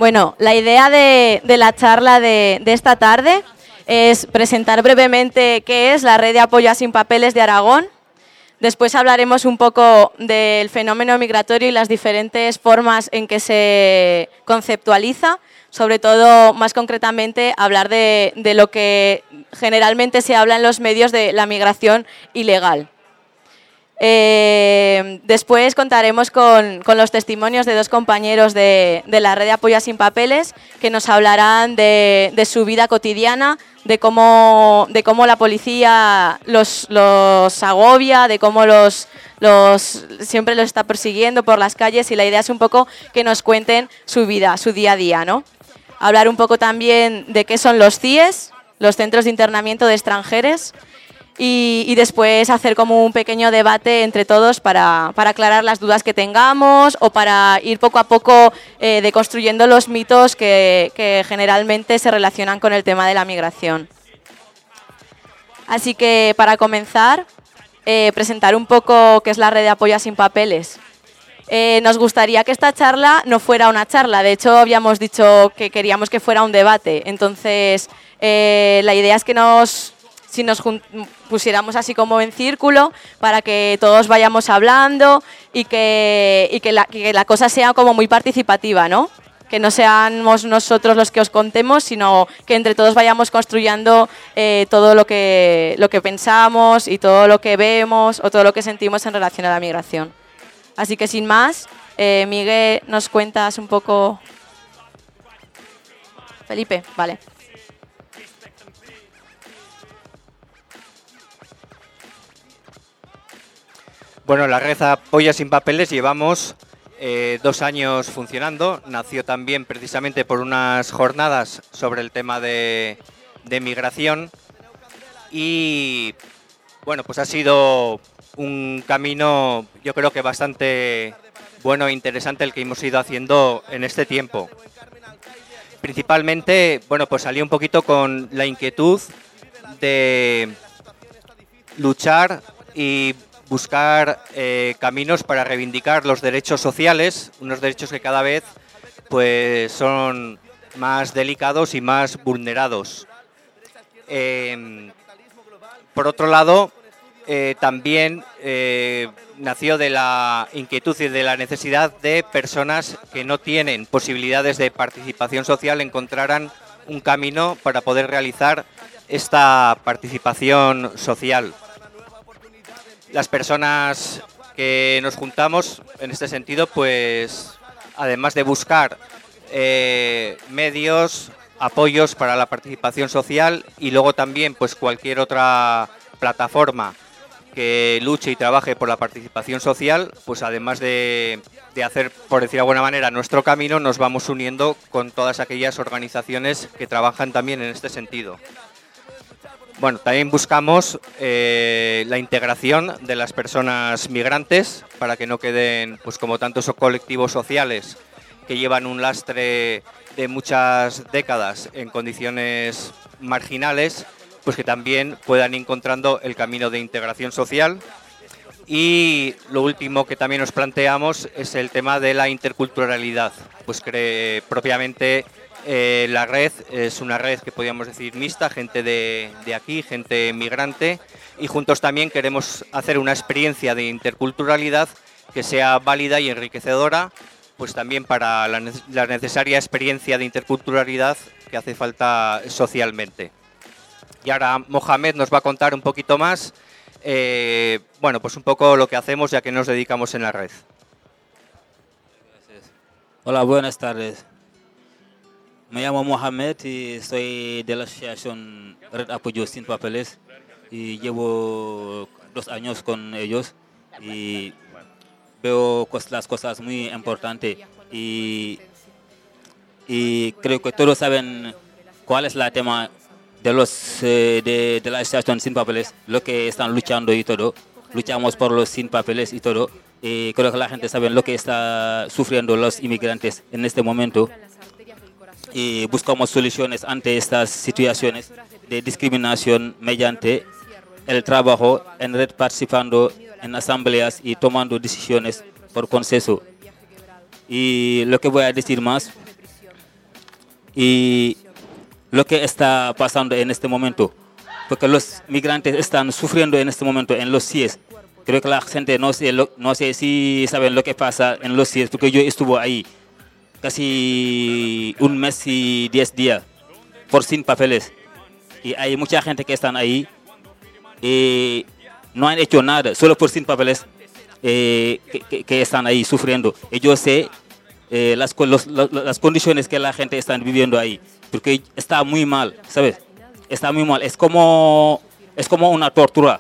Bueno, la idea de la charla de esta tarde es presentar brevemente qué es la Red de Apoyo a Sin Papeles de Aragón. Después hablaremos un poco del fenómeno migratorio y las diferentes formas en que se conceptualiza. Sobre todo, más concretamente, hablar de lo que generalmente se habla en los medios de la migración ilegal. Después contaremos con los testimonios de dos compañeros de la Red de Apoyo a Sin Papeles que nos hablarán de su vida cotidiana, de cómo la policía los agobia, de cómo siempre los está persiguiendo por las calles, y la idea es un poco que nos cuenten su vida, su día a día, ¿no? Hablar un poco también de qué son los CIES, los Centros de Internamiento de Extranjeros, y después hacer como un pequeño debate entre todos para aclarar las dudas que tengamos o para ir poco a poco deconstruyendo los mitos que generalmente se relacionan con el tema de la migración. Así que para comenzar, presentar un poco qué es la Red de Apoyo a Sin Papeles. Nos gustaría que esta charla no fuera una charla, de hecho habíamos dicho que queríamos que fuera un debate, entonces la idea es que si nos pusiéramos así como en círculo para que todos vayamos hablando y que la cosa sea como muy participativa, ¿no? Que no seamos nosotros los que os contemos, sino que entre todos vayamos construyendo todo lo que pensamos y todo lo que vemos o todo lo que sentimos en relación a la migración. Así que sin más, Miguel, ¿nos cuentas un poco? Felipe, vale. Bueno, la Red Apoyo a Sin Papeles llevamos 2 años funcionando. Nació también precisamente por unas jornadas sobre el tema de migración y bueno, pues ha sido un camino, yo creo que bastante bueno e interesante el que hemos ido haciendo en este tiempo. Principalmente, bueno, pues salí un poquito con la inquietud de luchar y buscar caminos para reivindicar los derechos sociales, unos derechos que cada vez pues son más delicados y más vulnerados. Por otro lado, también nació de la inquietud y de la necesidad de personas que no tienen posibilidades de participación social encontraran un camino para poder realizar esta participación social. Las personas que nos juntamos en este sentido, pues además de buscar medios, apoyos para la participación social y luego también pues cualquier otra plataforma que luche y trabaje por la participación social, pues además de hacer, por decir de alguna manera, nuestro camino, nos vamos uniendo con todas aquellas organizaciones que trabajan también en este sentido. Bueno, también buscamos la integración de las personas migrantes para que no queden, pues como tantos colectivos sociales que llevan un lastre de muchas décadas en condiciones marginales, pues que también puedan ir encontrando el camino de integración social. Y lo último que también nos planteamos es el tema de la interculturalidad, pues que propiamente la red es una red que podríamos decir mixta, gente de aquí, gente migrante, y juntos también queremos hacer una experiencia de interculturalidad que sea válida y enriquecedora, pues también para la necesaria experiencia de interculturalidad que hace falta socialmente. Y ahora Mohamed nos va a contar un poquito más, bueno, pues un poco lo que hacemos ya que nos dedicamos en la red. Hola, buenas tardes. Me llamo Mohamed y soy de la asociación Red Apoyo Sin Papeles y llevo 2 años con ellos y veo las cosas muy importantes y creo que todos saben cuál es el tema de la asociación Sin Papeles, lo que están luchando y todo. Luchamos por los sin papeles y todo. Y creo que la gente sabe lo que está sufriendo los inmigrantes en este momento. Y buscamos soluciones ante estas situaciones de discriminación mediante el trabajo en red, participando en asambleas y tomando decisiones por consenso. Y lo que voy a decir más, y lo que está pasando en este momento, porque los migrantes están sufriendo en este momento en los CIES. Creo que la gente no sé si saben lo que pasa en los CIES, porque yo estuve ahí casi un mes y 10 días por sin papeles. Y hay mucha gente que están ahí y no han hecho nada, solo por sin papeles que están ahí sufriendo. Y yo sé las condiciones que la gente está viviendo ahí, porque está muy mal, ¿sabes? Está muy mal, es como una tortura.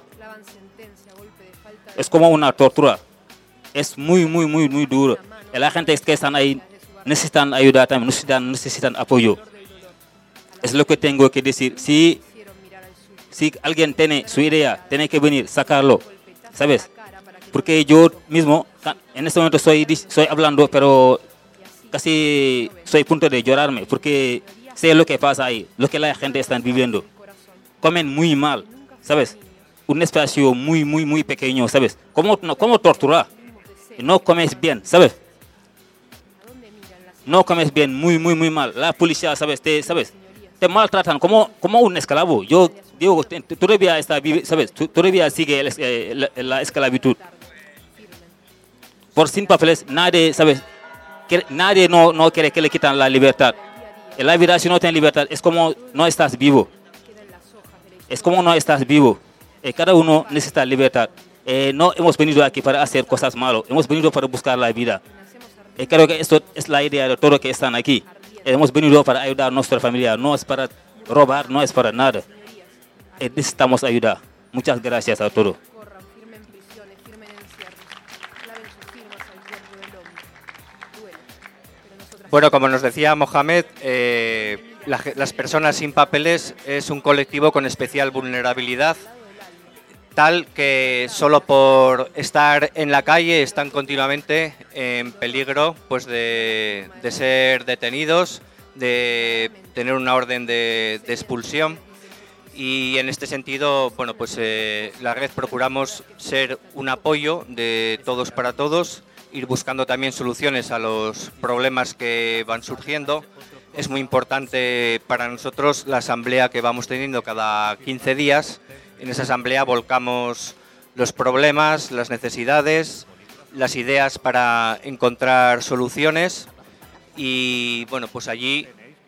Es como una tortura. Es muy duro. Y la gente que están ahí necesitan ayuda también, necesitan apoyo. Es lo que tengo que decir. Si alguien tiene su idea, tiene que venir, sacarlo, ¿sabes? Porque yo mismo, en este momento estoy hablando, pero casi soy a punto de llorarme, porque sé lo que pasa ahí, lo que la gente está viviendo. Comen muy mal, ¿sabes? Un espacio muy pequeño, ¿sabes? ¿Cómo torturar? No comes bien, ¿sabes? No comes bien, muy mal. La policía, ¿sabes? Te maltratan como un esclavo. Yo digo, todavía está, ¿sabes? Todavía sigue la esclavitud. Por sin papeles, nadie, ¿sabes? Nadie no quiere que le quitan la libertad. En la vida, si no tienes libertad, es como no estás vivo. Es como no estás vivo. Cada uno necesita libertad. No hemos venido aquí para hacer cosas malas. Hemos venido para buscar la vida. Creo que esto es la idea de todo que están aquí. Hemos venido para ayudar a nuestra familia. No es para robar, no es para nada. Necesitamos ayuda. Muchas gracias a todos. Bueno, como nos decía Mohamed, las personas sin papeles es un colectivo con especial vulnerabilidad, tal que solo por estar en la calle están continuamente en peligro, pues de ser detenidos, de tener una orden de expulsión. Y en este sentido, bueno, pues la red procuramos ser un apoyo de todos para todos, ir buscando también soluciones a los problemas que van surgiendo. Es muy importante para nosotros la asamblea que vamos teniendo cada 15 días. En esa asamblea volcamos los problemas, las necesidades, las ideas para encontrar soluciones y bueno, pues allí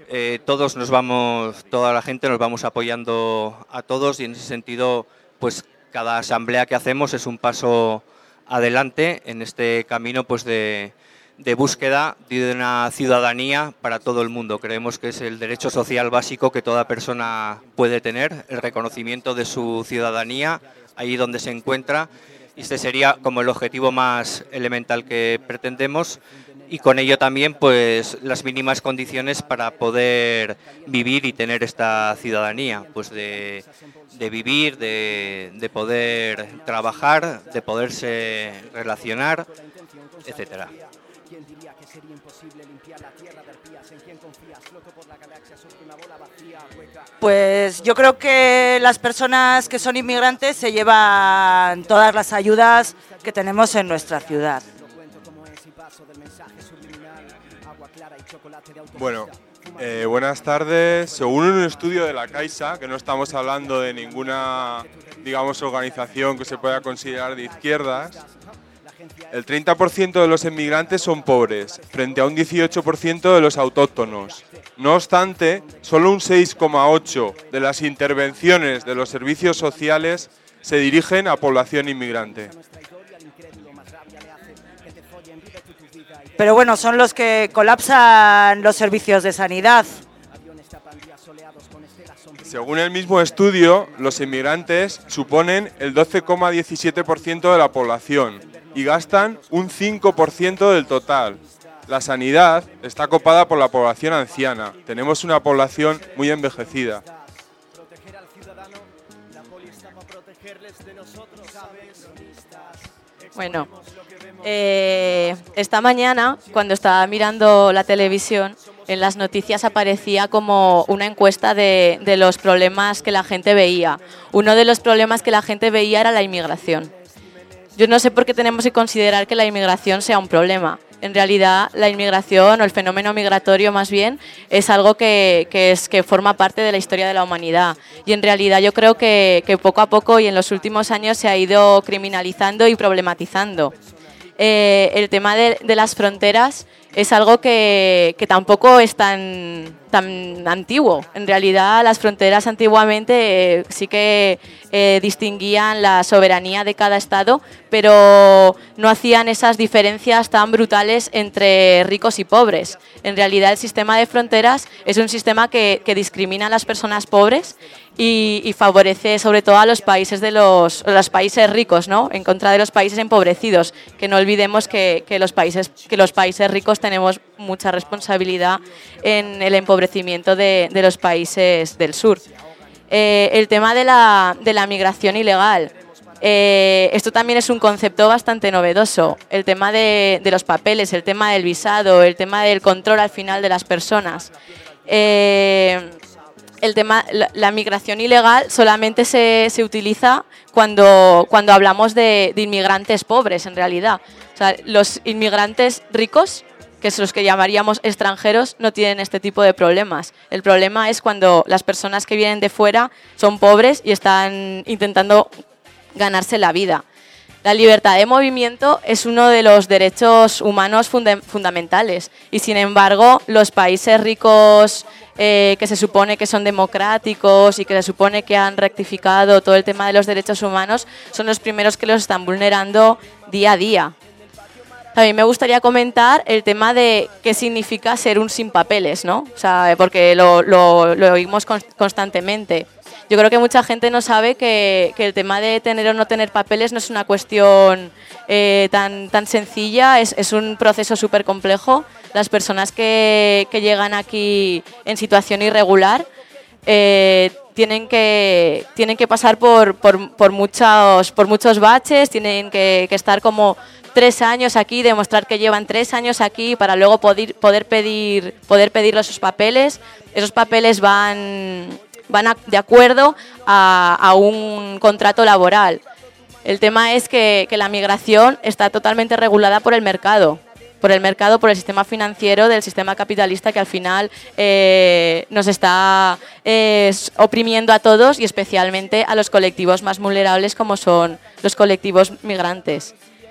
toda la gente nos vamos apoyando a todos y en ese sentido, pues cada asamblea que hacemos es un paso adelante en este camino pues de búsqueda de una ciudadanía para todo el mundo. Creemos que es el derecho social básico que toda persona puede tener, el reconocimiento de su ciudadanía allí donde se encuentra. Y este sería como el objetivo más elemental que pretendemos y con ello también pues las mínimas condiciones para poder vivir y tener esta ciudadanía, pues de vivir, de poder trabajar, de poderse relacionar, etcétera. Pues yo creo que las personas que son inmigrantes se llevan todas las ayudas que tenemos en nuestra ciudad. Bueno, buenas tardes. Según un estudio de la Caixa, que no estamos hablando de ninguna, digamos, organización que se pueda considerar de izquierdas, el 30% de los inmigrantes son pobres, frente a un 18% de los autóctonos. No obstante, solo un 6,8% de las intervenciones de los servicios sociales se dirigen a población inmigrante. Pero bueno, son los que colapsan los servicios de sanidad. Según el mismo estudio, los inmigrantes suponen el 12,17% de la población y gastan un 5% del total. La sanidad está copada por la población anciana. Tenemos una población muy envejecida. Bueno, esta mañana, cuando estaba mirando la televisión, en las noticias aparecía como una encuesta de los problemas que la gente veía. Uno de los problemas que la gente veía era la inmigración. Yo no sé por qué tenemos que considerar que la inmigración sea un problema. En realidad, la inmigración o el fenómeno migratorio más bien es algo que forma parte de la historia de la humanidad. Y en realidad yo creo que poco a poco y en los últimos años se ha ido criminalizando y problematizando. El tema de las fronteras es algo que tampoco es tan antiguo. En realidad, las fronteras antiguamente sí que distinguían la soberanía de cada estado, pero no hacían esas diferencias tan brutales entre ricos y pobres. En realidad, el sistema de fronteras es un sistema que discrimina a las personas pobres y favorece sobre todo a los países los países ricos, ¿no? En contra de los países empobrecidos, que no olvidemos que los países ricos tenemos mucha responsabilidad en el empobrecimiento de los países del sur. El tema de la migración ilegal. Esto también es un concepto bastante novedoso. El tema de los papeles, el tema del visado, el tema del control al final de las personas. La migración ilegal solamente se utiliza cuando hablamos de inmigrantes pobres, en realidad. O sea, los inmigrantes ricos, que son los que llamaríamos extranjeros, no tienen este tipo de problemas. El problema es cuando las personas que vienen de fuera son pobres y están intentando ganarse la vida. La libertad de movimiento es uno de los derechos humanos fundamentales y, sin embargo, los países ricos que se supone que son democráticos y que se supone que han rectificado todo el tema de los derechos humanos son los primeros que los están vulnerando día a día. A mí me gustaría comentar el tema de qué significa ser un sin papeles, ¿no? O sea, porque lo oímos constantemente. Yo creo que mucha gente no sabe que el tema de tener o no tener papeles no es una cuestión tan sencilla, es un proceso súper complejo. Las personas que llegan aquí en situación irregular tienen que pasar por muchos baches, tienen que estar como 3 años aquí, demostrar que llevan 3 años aquí para luego poder pedir sus papeles. Esos papeles van de acuerdo a un contrato laboral. El tema es que la migración está totalmente regulada por el mercado, por el sistema financiero del sistema capitalista que al final nos está oprimiendo a todos y especialmente a los colectivos más vulnerables como son los colectivos migrantes.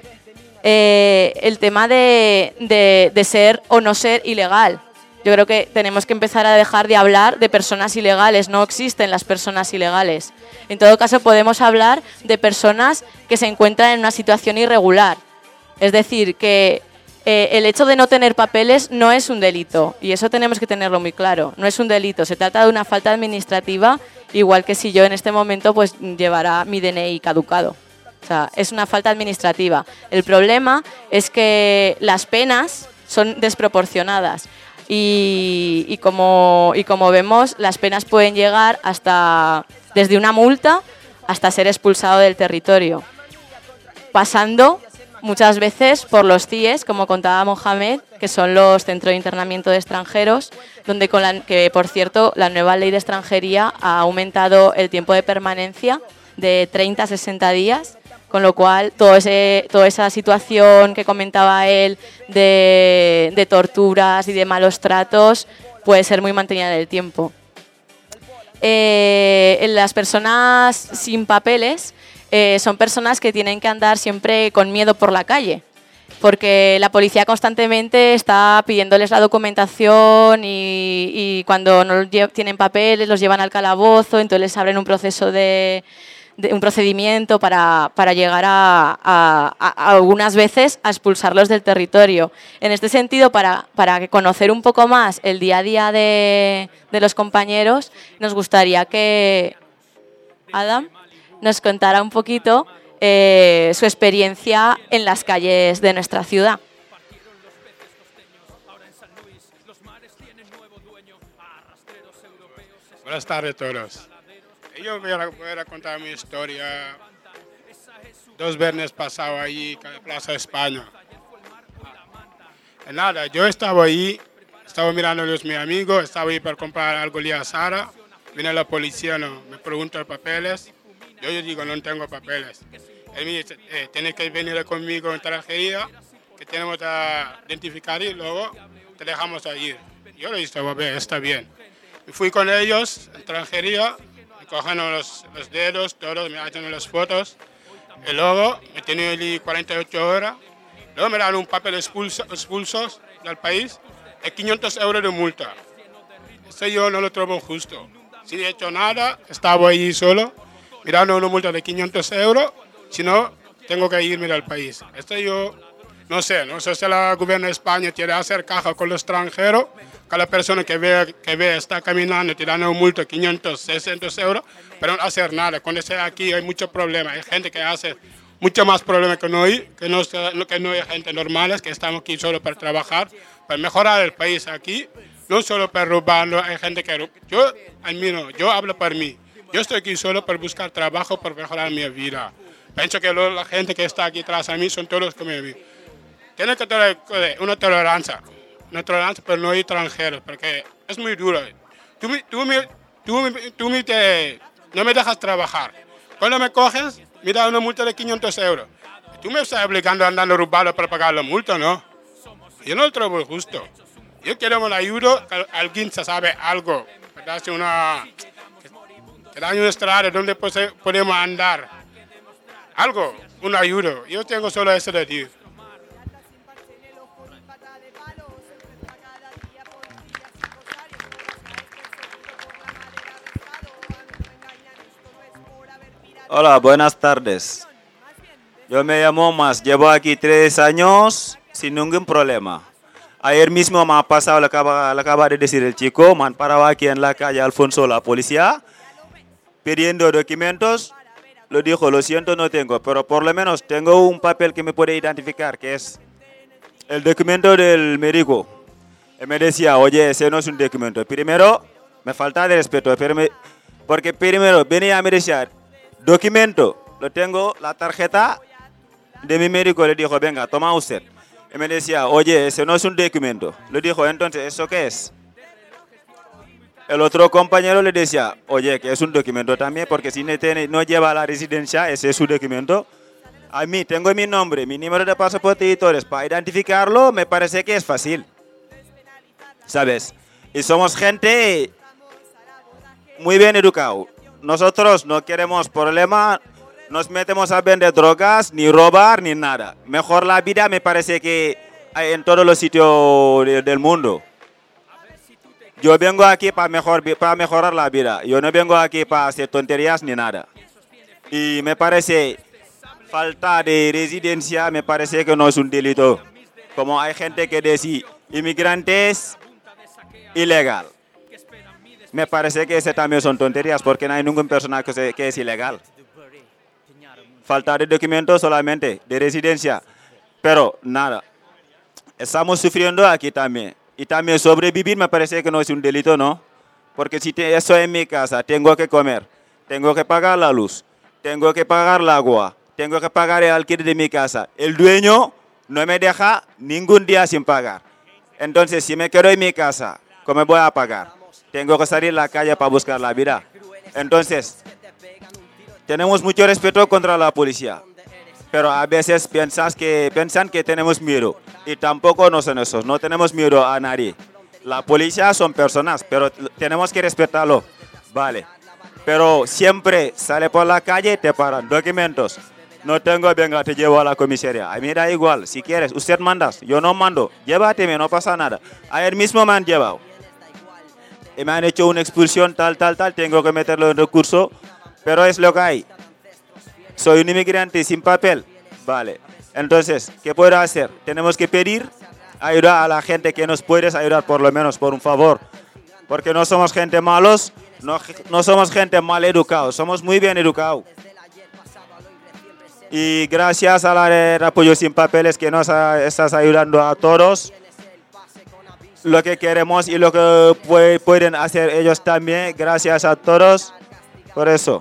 El tema de ser o no ser ilegal. Yo creo que tenemos que empezar a dejar de hablar de personas ilegales. No existen las personas ilegales. En todo caso, podemos hablar de personas que se encuentran en una situación irregular. Es decir, que el hecho de no tener papeles no es un delito. Y eso tenemos que tenerlo muy claro. No es un delito. Se trata de una falta administrativa, igual que si yo en este momento pues llevara mi DNI caducado. O sea, es una falta administrativa. El problema es que las penas son desproporcionadas. Y como vemos, las penas pueden llegar desde una multa hasta ser expulsado del territorio, pasando muchas veces por los CIEs, como contaba Mohamed, que son los centros de internamiento de extranjeros, donde que por cierto la nueva ley de extranjería ha aumentado el tiempo de permanencia de 30 a 60 días, con lo cual toda esa situación que comentaba él de torturas y de malos tratos puede ser muy mantenida en el tiempo. Las personas sin papeles son personas que tienen que andar siempre con miedo por la calle, porque la policía constantemente está pidiéndoles la documentación y cuando no tienen papeles los llevan al calabozo, entonces les abren un procedimiento para llegar a algunas veces a expulsarlos del territorio. En este sentido, para conocer un poco más el día a día de los compañeros, nos gustaría que Adam nos contara un poquito su experiencia en las calles de nuestra ciudad. Buenas tardes a todos. Yo voy a contar mi historia. 2 viernes pasado allí en la Plaza España. Nada, yo estaba ahí, estaba mirando a mis amigos, estaba ahí para comprar algo a Sara. Viene la policía, me pregunta los papeles. Yo digo, no tengo papeles. Él me dice, tienes que venir conmigo en extranjería que tenemos que identificar y luego te dejamos ir. Yo lo hice, está bien. Me fui con ellos, extranjería, me cogen los dedos, todos, me hacen las fotos. Y luego me tienen allí 48 horas. Luego me dan un papel expulsos del país y 500 euros de multa. Eso yo no lo trobo justo. Si no he hecho nada, estaba allí solo, mirando una multa de 500 euros, si no, tengo que irme del país. Esto yo no sé si el gobierno de España quiere hacer caja con los extranjeros, que la persona que ve está caminando, tirando una multa de 500, 600 euros, pero no hacer nada. Cuando esté aquí hay muchos problemas, hay gente que hace mucho más problemas que no hay gente normales, que estamos aquí solo para trabajar, para mejorar el país aquí, no solo para robarlo, hay gente que... Yo hablo por mí, yo estoy aquí solo para buscar trabajo, para mejorar mi vida. Pienso que la gente que está aquí atrás a mí son todos como yo. Tiene que tener una tolerancia, pero no hay extranjeros, porque es muy duro. Tú no me dejas trabajar. Cuando me coges, me das una multa de 500 euros. Tú me estás obligando a andar robando para pagar la multa, ¿no? Yo no lo traigo justo. Yo quiero una ayuda, que alguien se sabe algo, que da una estrada donde podemos andar. Algo, una ayuda. Yo tengo solo eso de decir. Hola, buenas tardes. Yo me llamo Mas, llevo aquí 3 años sin ningún problema. Ayer mismo me ha pasado, le acaba de decir el chico, me han parado aquí en la calle Alfonso, la policía, pidiendo documentos. Lo dijo, lo siento, no tengo, pero por lo menos tengo un papel que me puede identificar, que es el documento del médico. Él me decía, oye, ese no es un documento. Primero, me falta de respeto, porque primero venía a me decir, documento, lo tengo, la tarjeta de mi médico, le dijo, venga, toma usted. Y me decía, oye, ese no es un documento. Le dijo, entonces, ¿eso qué es? El otro compañero le decía, oye, que es un documento también, porque si no lleva la residencia, ese es su documento. A mí tengo mi nombre, mi número de pasaporte y todo eso. Para identificarlo, me parece que es fácil. ¿Sabes? Y somos gente muy bien educada. Nosotros no queremos problemas, nos metemos a vender drogas, ni robar, ni nada. Mejor la vida me parece que hay en todos los sitios del mundo. Yo vengo aquí para mejorar la vida. Yo no vengo aquí para hacer tonterías ni nada. Y me parece, falta de residencia, me parece que no es un delito. Como hay gente que dice, inmigrantes, ilegal. Me parece que ese también son tonterías, porque no hay ninguna persona que es ilegal. Falta de documentos solamente, de residencia. Pero nada, estamos sufriendo aquí también. Y también sobrevivir me parece que no es un delito, ¿no? Porque si estoy en mi casa, tengo que comer, tengo que pagar la luz, tengo que pagar el agua, tengo que pagar el alquiler de mi casa. El dueño no me deja ningún día sin pagar. Entonces, si me quedo en mi casa, ¿cómo voy a pagar? Tengo que salir a la calle para buscar la vida. Entonces, tenemos mucho respeto contra la policía, pero a veces piensan que tenemos miedo. Y tampoco no son esos, no tenemos miedo a nadie. La policía son personas, pero tenemos que respetarlo. Vale. Pero siempre sale por la calle, te paran. Documentos. No tengo, venga, te llevo a la comisaría. A mí da igual, si quieres, usted mandas, yo no mando. Llévateme, no pasa nada. Ayer mismo me han llevado. Y me han hecho una expulsión, tal, tengo que meterlo en recurso. Pero es lo que hay. Soy un inmigrante sin papel. Vale. Entonces, ¿qué puedo hacer? Tenemos que pedir ayuda a la gente que nos puedes ayudar, por lo menos, por un favor. Porque no somos gente malos, no somos gente mal educados, somos muy bien educados. Y gracias a la red Apoyo Sin Papeles que nos estás ayudando a todos. Lo que queremos y lo que pueden hacer ellos también. Gracias a todos por eso.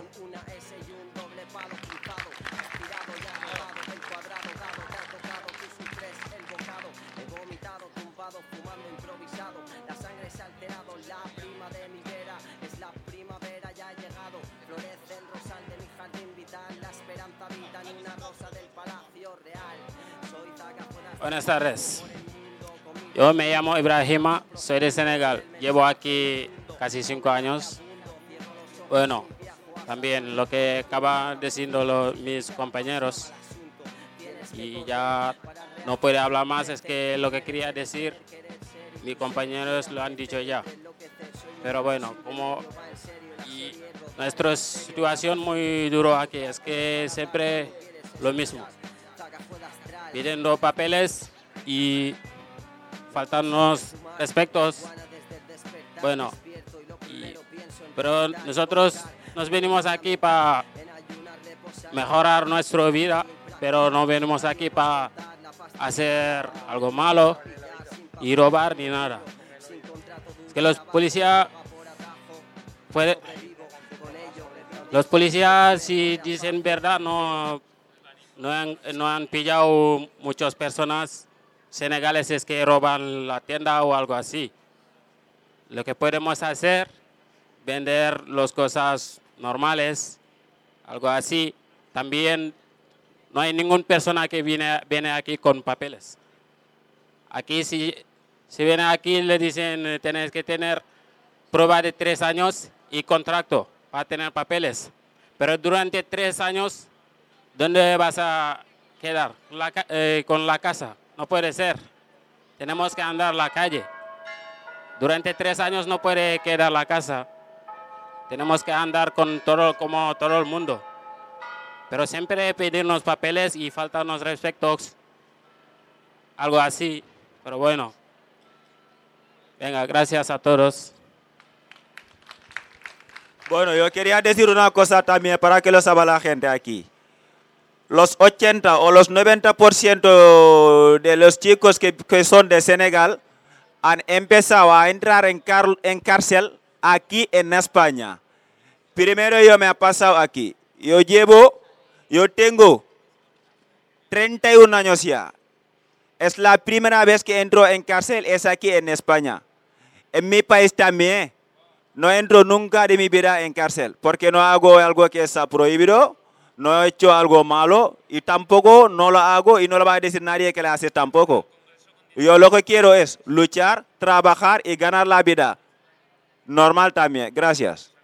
Buenas tardes. Yo me llamo Ibrahima, soy de Senegal. Llevo aquí casi 5 años. Bueno, también lo que acaban diciendo mis compañeros, y ya no puedo hablar más, es que lo que quería decir, mis compañeros lo han dicho ya. Pero bueno, como nuestra situación muy duro aquí es que siempre lo mismo, pidiendo papeles y faltarnos respetos. Bueno, pero nosotros nos venimos aquí para mejorar nuestra vida, pero no venimos aquí para hacer algo malo y robar ni nada. Es que los policías si dicen verdad no han pillado muchas personas senegaleses que roban la tienda o algo así. Lo que podemos hacer, vender las cosas normales, algo así. También no hay ninguna persona que viene aquí con papeles. Aquí si viene aquí le dicen tienes que tener prueba de 3 años y contrato para tener papeles. Pero durante 3 años, ¿dónde vas a quedar? Con la casa. No puede ser. Tenemos que andar la calle. Durante 3 años no puede quedar la casa. Tenemos que andar como todo el mundo. Pero siempre pedirnos papeles y faltarnos respetos. Algo así. Pero bueno. Venga, gracias a todos. Bueno, yo quería decir una cosa también para que lo sepa la gente aquí. Los 80 o los 90% de los chicos que son de Senegal han empezado a entrar en cárcel aquí en España. Primero yo me he pasado aquí. Yo tengo 31 años ya. Es la primera vez que entro en cárcel, es aquí en España. En mi país también. No entro nunca de mi vida en cárcel, porque no hago algo que está prohibido, no he hecho algo malo y tampoco no lo hago y no lo va a decir nadie que lo hace tampoco. Yo lo que quiero es luchar, trabajar y ganar la vida. Normal también. Gracias.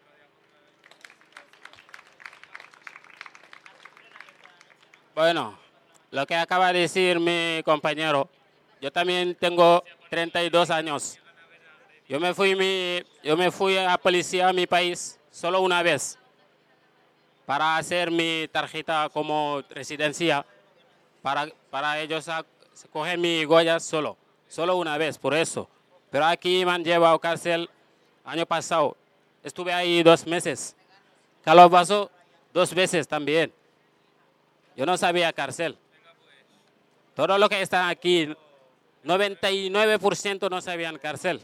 Bueno, lo que acaba de decir mi compañero, yo también tengo 32 años. Yo me fui a policía a mi país solo una vez para hacer mi tarjeta como residencia, para ellos coger mi huella solo una vez, por eso. Pero aquí me han llevado a cárcel año pasado. Estuve ahí 2 meses. Carlos pasó 2 veces también. Yo no sabía cárcel. Todo lo que están aquí, 99% no sabían cárcel.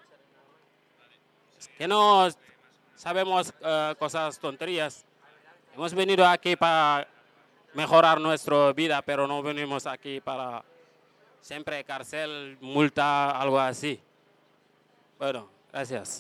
Que no sabemos cosas tonterías. Hemos venido aquí para mejorar nuestra vida, pero no venimos aquí para siempre cárcel, multa, algo así. Bueno, gracias.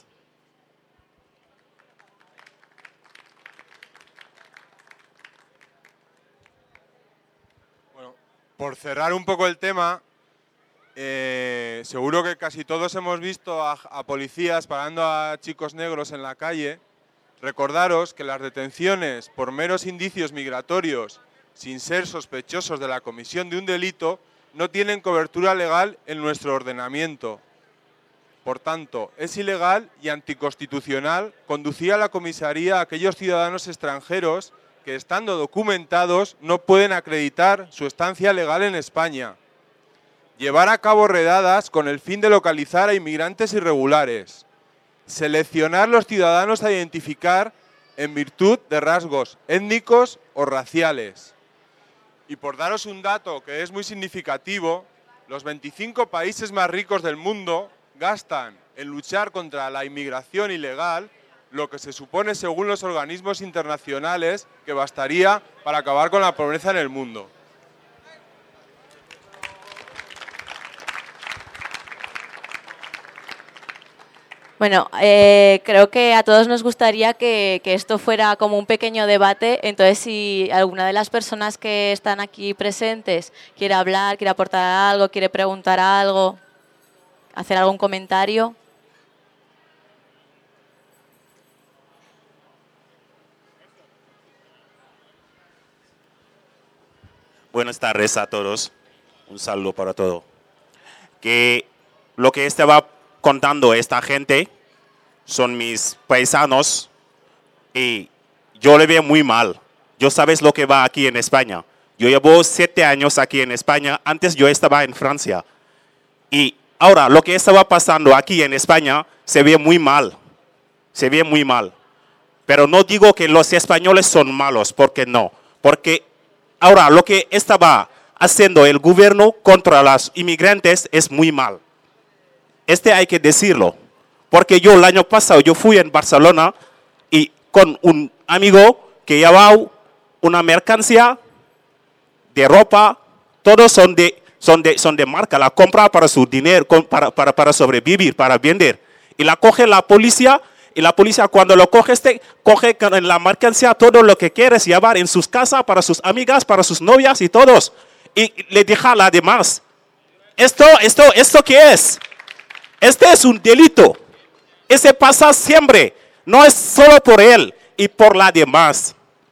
Bueno, por cerrar un poco el tema, seguro que casi todos hemos visto a policías parando a chicos negros en la calle. Recordaros que las detenciones por meros indicios migratorios, sin ser sospechosos de la comisión de un delito, no tienen cobertura legal en nuestro ordenamiento. Por tanto, es ilegal y anticonstitucional conducir a la comisaría a aquellos ciudadanos extranjeros que, estando documentados, no pueden acreditar su estancia legal en España. Llevar a cabo redadas con el fin de localizar a inmigrantes irregulares. Seleccionar los ciudadanos a identificar en virtud de rasgos étnicos o raciales. Y por daros un dato que es muy significativo, los 25 países más ricos del mundo gastan en luchar contra la inmigración ilegal lo que se supone, según los organismos internacionales, que bastaría para acabar con la pobreza en el mundo. Bueno, creo que a todos nos gustaría que esto fuera como un pequeño debate, entonces si alguna de las personas que están aquí presentes quiere hablar, quiere aportar algo, quiere preguntar algo, hacer algún comentario. Buenas tardes a todos, un saludo para todos. Que lo que estaba contando esta gente son mis paisanos y yo le veo muy mal. Yo sabes lo que va aquí en España. Yo llevo 7 años aquí en España, antes yo estaba en Francia. Y ahora lo que estaba pasando aquí en España se ve muy mal, se ve muy mal. Pero no digo que los españoles son malos, porque no, porque ahora lo que estaba haciendo el gobierno contra los inmigrantes es muy mal. Hay que decirlo, porque yo el año pasado yo fui en Barcelona y con un amigo que llevaba una mercancía de ropa, todos son de marca, la compra para su dinero, para sobrevivir, para vender. Y la coge la policía, y la policía cuando lo coge, coge en la mercancía todo lo que quieres llevar en sus casas, para sus amigas, para sus novias y todos. Y le deja la demás. ¿Esto qué es? Este es un delito. Ese pasa siempre. No es solo por él y por la demás.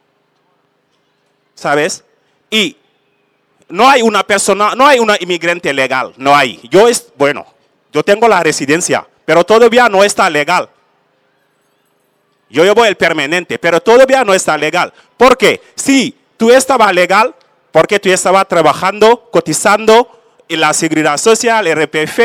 ¿Sabes? Y no hay una persona, no hay una inmigrante legal. No hay. Yo tengo la residencia, pero todavía no está legal. Yo llevo el permanente, pero todavía no está legal. ¿Por qué? Si tú estabas legal, porque tú estabas trabajando, cotizando en la seguridad social, RPF,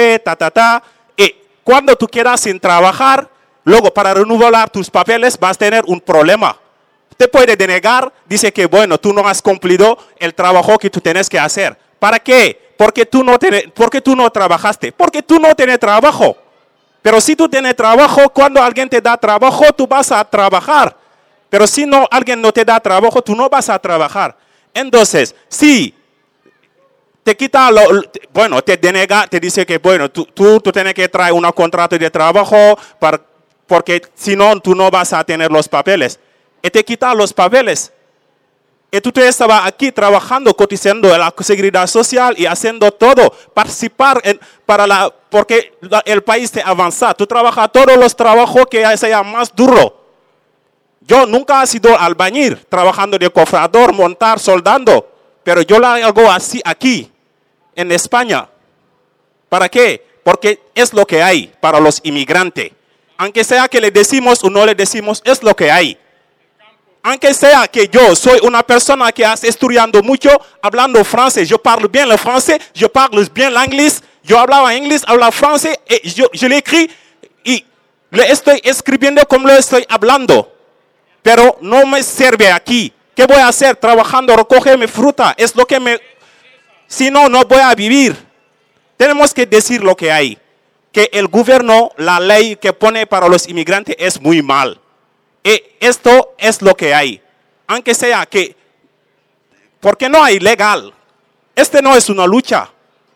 y cuando tú quieras sin trabajar, luego para renovar tus papeles vas a tener un problema. Te puede denegar, dice que bueno, tú no has cumplido el trabajo que tú tienes que hacer. ¿Para qué? Porque tú no trabajaste, porque tú no tienes trabajo. Pero si tú tienes trabajo, cuando alguien te da trabajo, tú vas a trabajar. Pero si no, alguien no te da trabajo, tú no vas a trabajar. Entonces, si te quita, te denega, te dice que bueno, tú tienes que traer un contrato de trabajo porque si no, tú no vas a tener los papeles. Y te quita los papeles. Y tú estabas aquí trabajando, cotizando en la seguridad social y haciendo todo, participar porque el país te avanza. Tú trabajas todos los trabajos que sea más duro. Yo nunca he sido albañil, trabajando de cofrador, montar, soldando, pero yo lo hago así aquí, en España. ¿Para qué? Porque es lo que hay para los inmigrantes. Aunque sea que le decimos o no le decimos, es lo que hay. Aunque sea que yo soy una persona que está estudiando mucho, hablando francés, yo parlo bien el francés, yo parlo bien el inglés, yo hablaba inglés, hablaba francés, y yo le escribo y le estoy escribiendo como lo estoy hablando. Pero no me sirve aquí. ¿Qué voy a hacer? Trabajando, recoger mi fruta. Es lo que si no, no voy a vivir. Tenemos que decir lo que hay. Que el gobierno, la ley que pone para los inmigrantes es muy mal. Y esto es lo que hay. Aunque sea que, porque no hay legal. No es una lucha.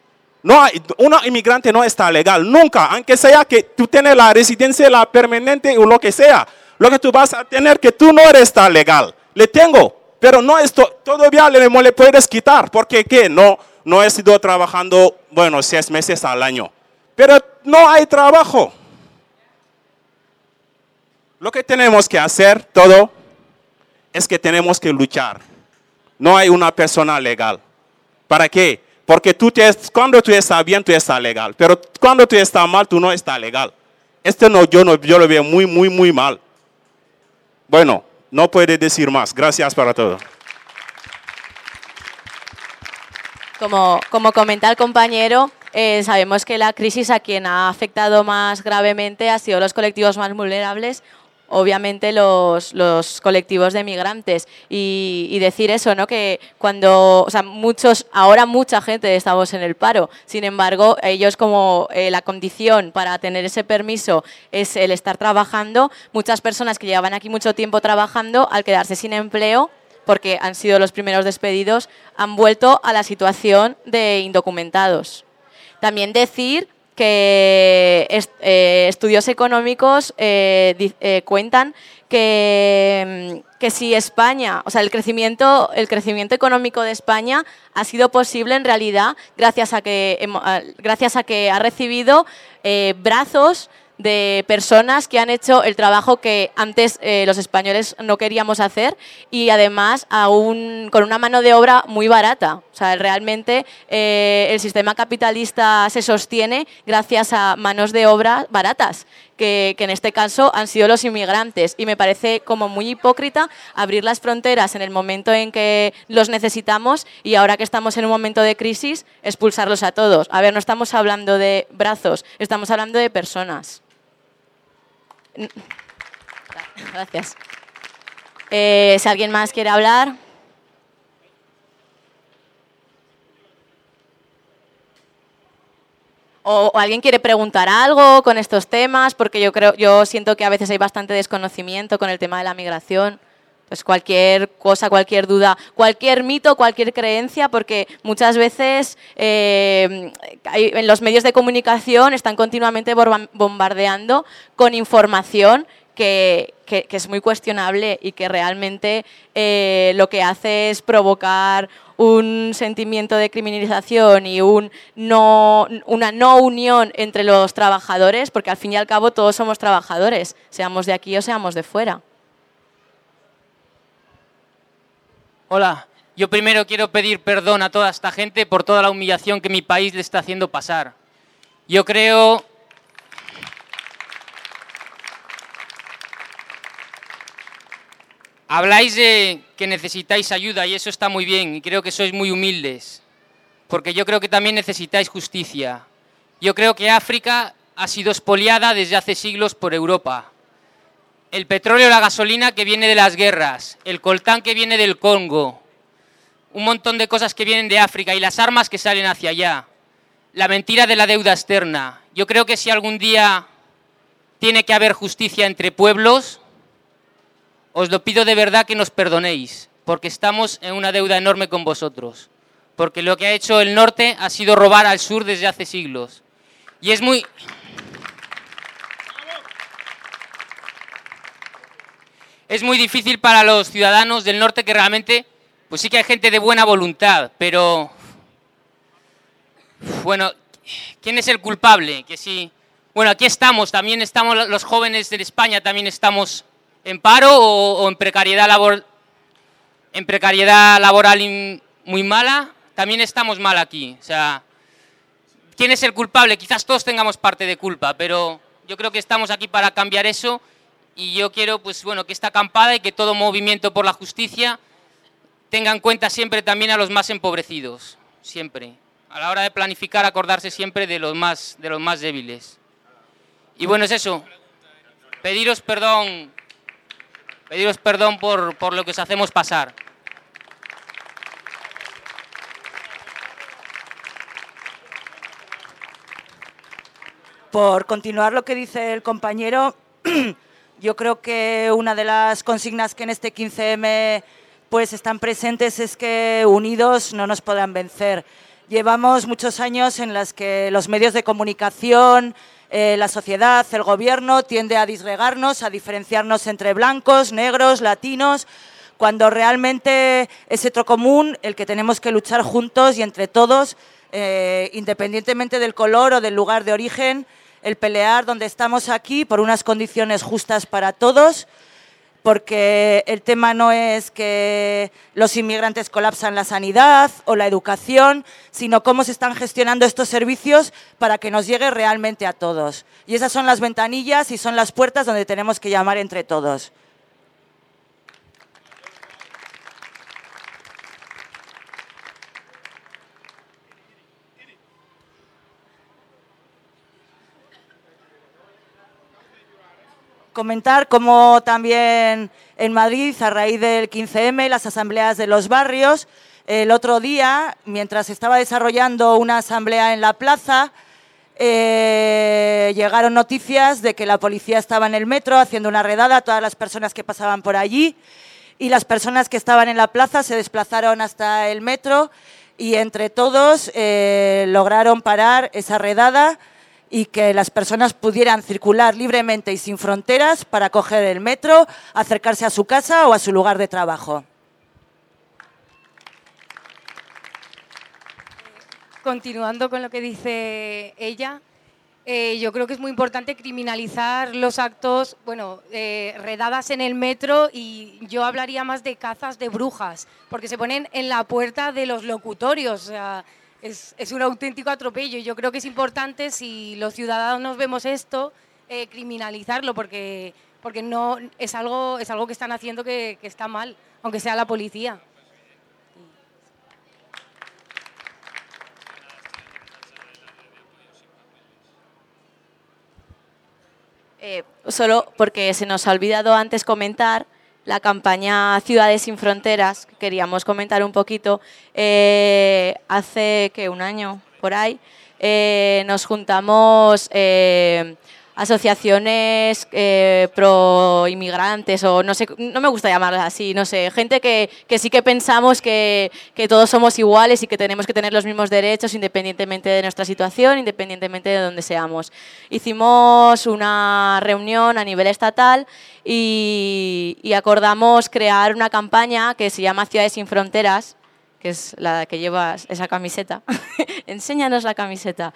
Una inmigrante no está legal, nunca. Aunque sea que tú tienes la residencia, la permanente o lo que sea. Lo que tú vas a tener que tú no eres tan legal. Le tengo, pero no todavía le puedes quitar. Porque ¿qué? No he sido trabajando, 6 meses al año. Pero no hay trabajo. Lo que tenemos que hacer todo es que tenemos que luchar. No hay una persona legal. ¿Para qué? Porque cuando tú estás bien, tú estás legal. Pero cuando tú estás mal, tú no estás legal. Yo lo veo muy, muy, muy mal. Bueno, no puede decir más. Gracias para todo. Como comenta el compañero, sabemos que la crisis a quien ha afectado más gravemente ha sido los colectivos más vulnerables, obviamente los colectivos de migrantes. Y decir eso, ¿no? Que ahora mucha gente estamos en el paro. Sin embargo, ellos como la condición para tener ese permiso es el estar trabajando, muchas personas que llevaban aquí mucho tiempo trabajando, al quedarse sin empleo, porque han sido los primeros despedidos, han vuelto a la situación de indocumentados. También decir que estudios económicos cuentan que si España, o sea, el crecimiento económico de España ha sido posible en realidad gracias a que ha recibido brazos de personas que han hecho el trabajo que antes los españoles no queríamos hacer y además con una mano de obra muy barata. O sea, realmente el sistema capitalista se sostiene gracias a manos de obra baratas, que en este caso han sido los inmigrantes. Y me parece como muy hipócrita abrir las fronteras en el momento en que los necesitamos y ahora que estamos en un momento de crisis, expulsarlos a todos. A ver, no estamos hablando de brazos, estamos hablando de personas. Gracias. Si alguien más quiere hablar. O alguien quiere preguntar algo con estos temas, porque yo siento que a veces hay bastante desconocimiento con el tema de la migración. Pues cualquier cosa, cualquier duda, cualquier mito, cualquier creencia, porque muchas veces en los medios de comunicación están continuamente bombardeando con información que es muy cuestionable y que realmente lo que hace es provocar un sentimiento de criminalización y una no unión entre los trabajadores, porque al fin y al cabo todos somos trabajadores, seamos de aquí o seamos de fuera. Hola, yo primero quiero pedir perdón a toda esta gente por toda la humillación que mi país le está haciendo pasar. Yo creo... Habláis de que necesitáis ayuda y eso está muy bien y creo que sois muy humildes, porque yo creo que también necesitáis justicia. Yo creo que África ha sido expoliada desde hace siglos por Europa. El petróleo y la gasolina que viene de las guerras, el coltán que viene del Congo, un montón de cosas que vienen de África y las armas que salen hacia allá, la mentira de la deuda externa. Yo creo que si algún día tiene que haber justicia entre pueblos, os lo pido de verdad que nos perdonéis, porque estamos en una deuda enorme con vosotros, porque lo que ha hecho el norte ha sido robar al sur desde hace siglos. Y es muy... Es muy difícil para los ciudadanos del norte que realmente, pues sí que hay gente de buena voluntad, pero bueno, ¿quién es el culpable? Que sí, bueno, aquí estamos, también estamos los jóvenes de España, también estamos en paro o en precariedad laboral muy mala, también estamos mal aquí. O sea, ¿quién es el culpable? Quizás todos tengamos parte de culpa, pero yo creo que estamos aquí para cambiar eso. Y yo quiero, pues bueno, que esta acampada y que todo movimiento por la justicia tenga en cuenta siempre también a los más empobrecidos, siempre. A la hora de planificar, acordarse siempre de los más débiles. Y bueno, es eso. Pediros perdón por lo que os hacemos pasar. Por continuar lo que dice el compañero, yo creo que una de las consignas que en este 15M pues están presentes es que unidos no nos podrán vencer. Llevamos muchos años en los que los medios de comunicación, la sociedad, el gobierno tiende a disgregarnos, a diferenciarnos entre blancos, negros, latinos, cuando realmente es otro común el que tenemos que luchar juntos y entre todos, independientemente del color o del lugar de origen, el pelear donde estamos aquí por unas condiciones justas para todos, porque el tema no es que los inmigrantes colapsan la sanidad o la educación, sino cómo se están gestionando estos servicios para que nos llegue realmente a todos. Y esas son las ventanillas y son las puertas donde tenemos que llamar entre todos. Comentar cómo también en Madrid, a raíz del 15M, las asambleas de los barrios, el otro día, mientras estaba desarrollando una asamblea en la plaza, llegaron noticias de que la policía estaba en el metro haciendo una redada a todas las personas que pasaban por allí y las personas que estaban en la plaza se desplazaron hasta el metro y entre todos lograron parar esa redada y que las personas pudieran circular libremente y sin fronteras para coger el metro, acercarse a su casa o a su lugar de trabajo. Continuando con lo que dice ella, yo creo que es muy importante criminalizar los actos, redadas en el metro, y yo hablaría más de cazas de brujas, porque se ponen en la puerta de los locutorios. O sea, es un auténtico atropello. Yo creo que es importante, si los ciudadanos vemos esto, criminalizarlo, porque no es algo que están haciendo que está mal, aunque sea la policía. Solo porque se nos ha olvidado antes comentar la campaña Ciudades sin Fronteras, que queríamos comentar un poquito. Hace un año, por ahí, nos juntamos asociaciones pro inmigrantes, o no sé, no me gusta llamarlas así, no sé, gente que sí que pensamos que todos somos iguales y que tenemos que tener los mismos derechos independientemente de nuestra situación, independientemente de donde seamos. Hicimos una reunión a nivel estatal y acordamos crear una campaña que se llama Ciudades sin Fronteras, que es la que llevas esa camiseta. Enséñanos la camiseta.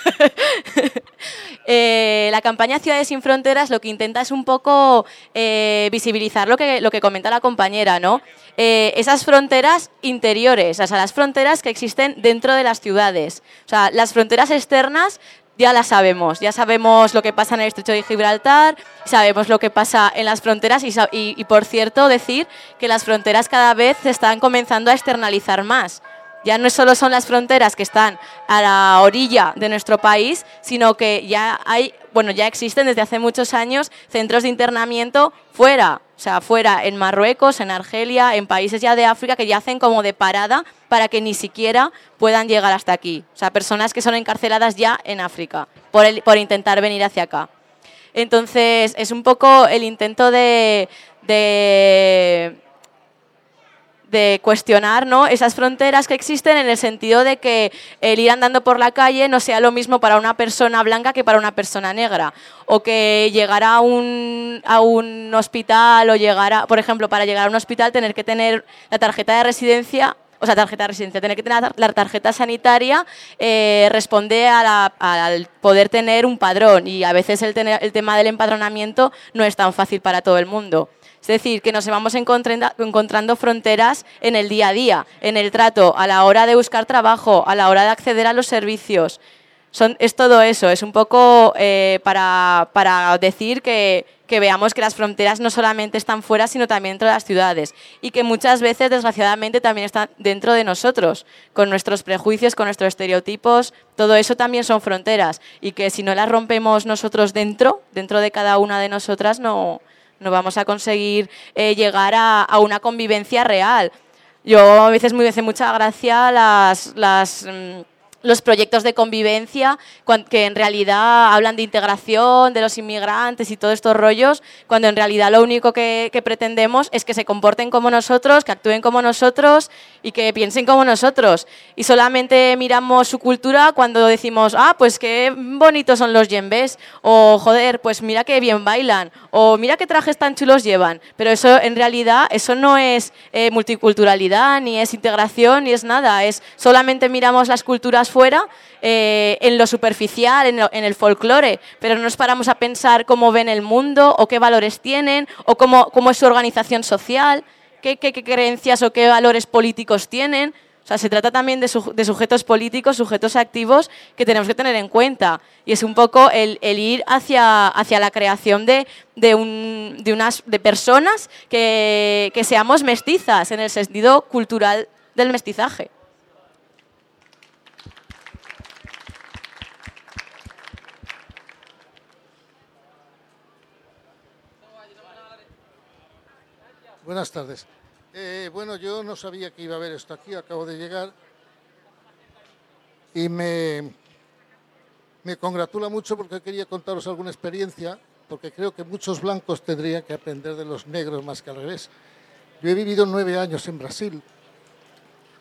La campaña Ciudades sin Fronteras lo que intenta es un poco visibilizar lo que comenta la compañera, ¿no? Esas fronteras interiores, o sea, las fronteras que existen dentro de las ciudades. O sea, las fronteras externas ya sabemos lo que pasa en el Estrecho de Gibraltar, sabemos lo que pasa en las fronteras y por cierto, decir que las fronteras cada vez se están comenzando a externalizar más. Ya no solo son las fronteras que están a la orilla de nuestro país, sino que ya existen desde hace muchos años centros de internamiento fuera, o sea, fuera en Marruecos, en Argelia, en países ya de África que ya hacen como de parada para que ni siquiera puedan llegar hasta aquí. O sea, personas que son encarceladas ya en África por intentar venir hacia acá. Entonces, es un poco el intento de cuestionar, ¿no?, esas fronteras que existen, en el sentido de que el ir andando por la calle no sea lo mismo para una persona blanca que para una persona negra, o que llegar a un hospital, o por ejemplo, para llegar a un hospital tener que tener la tarjeta de residencia, tener que tener la tarjeta sanitaria, responde al poder tener un padrón, y a veces el tema del empadronamiento no es tan fácil para todo el mundo. Es decir, que nos vamos encontrando fronteras en el día a día, en el trato, a la hora de buscar trabajo, a la hora de acceder a los servicios. Es todo eso, es un poco para decir que veamos que las fronteras no solamente están fuera, sino también dentro de las ciudades, y que muchas veces, desgraciadamente, también están dentro de nosotros, con nuestros prejuicios, con nuestros estereotipos. Todo eso también son fronteras, y que si no las rompemos nosotros dentro de cada una de nosotras, no vamos a conseguir llegar a una convivencia real. A veces me hace mucha gracia los proyectos de convivencia que en realidad hablan de integración de los inmigrantes y todos estos rollos, cuando en realidad lo único que pretendemos es que se comporten como nosotros, que actúen como nosotros y que piensen como nosotros. Y solamente miramos su cultura cuando decimos, pues qué bonitos son los yembés, o joder, pues mira qué bien bailan, o mira qué trajes tan chulos llevan. Pero eso en realidad eso no es multiculturalidad, ni es integración, ni es nada. Es solamente miramos las culturas fuera, en lo superficial, en el folclore, pero no nos paramos a pensar cómo ven el mundo, o qué valores tienen, o cómo es su organización social, qué creencias o qué valores políticos tienen. O sea, se trata también de sujetos políticos, sujetos activos, que tenemos que tener en cuenta. Y es un poco el ir hacia la creación de personas que seamos mestizas, en el sentido cultural del mestizaje. Buenas tardes. Yo no sabía que iba a haber esto aquí, acabo de llegar y me congratula mucho porque quería contaros alguna experiencia, porque creo que muchos blancos tendrían que aprender de los negros más que al revés. Yo he vivido 9 años en Brasil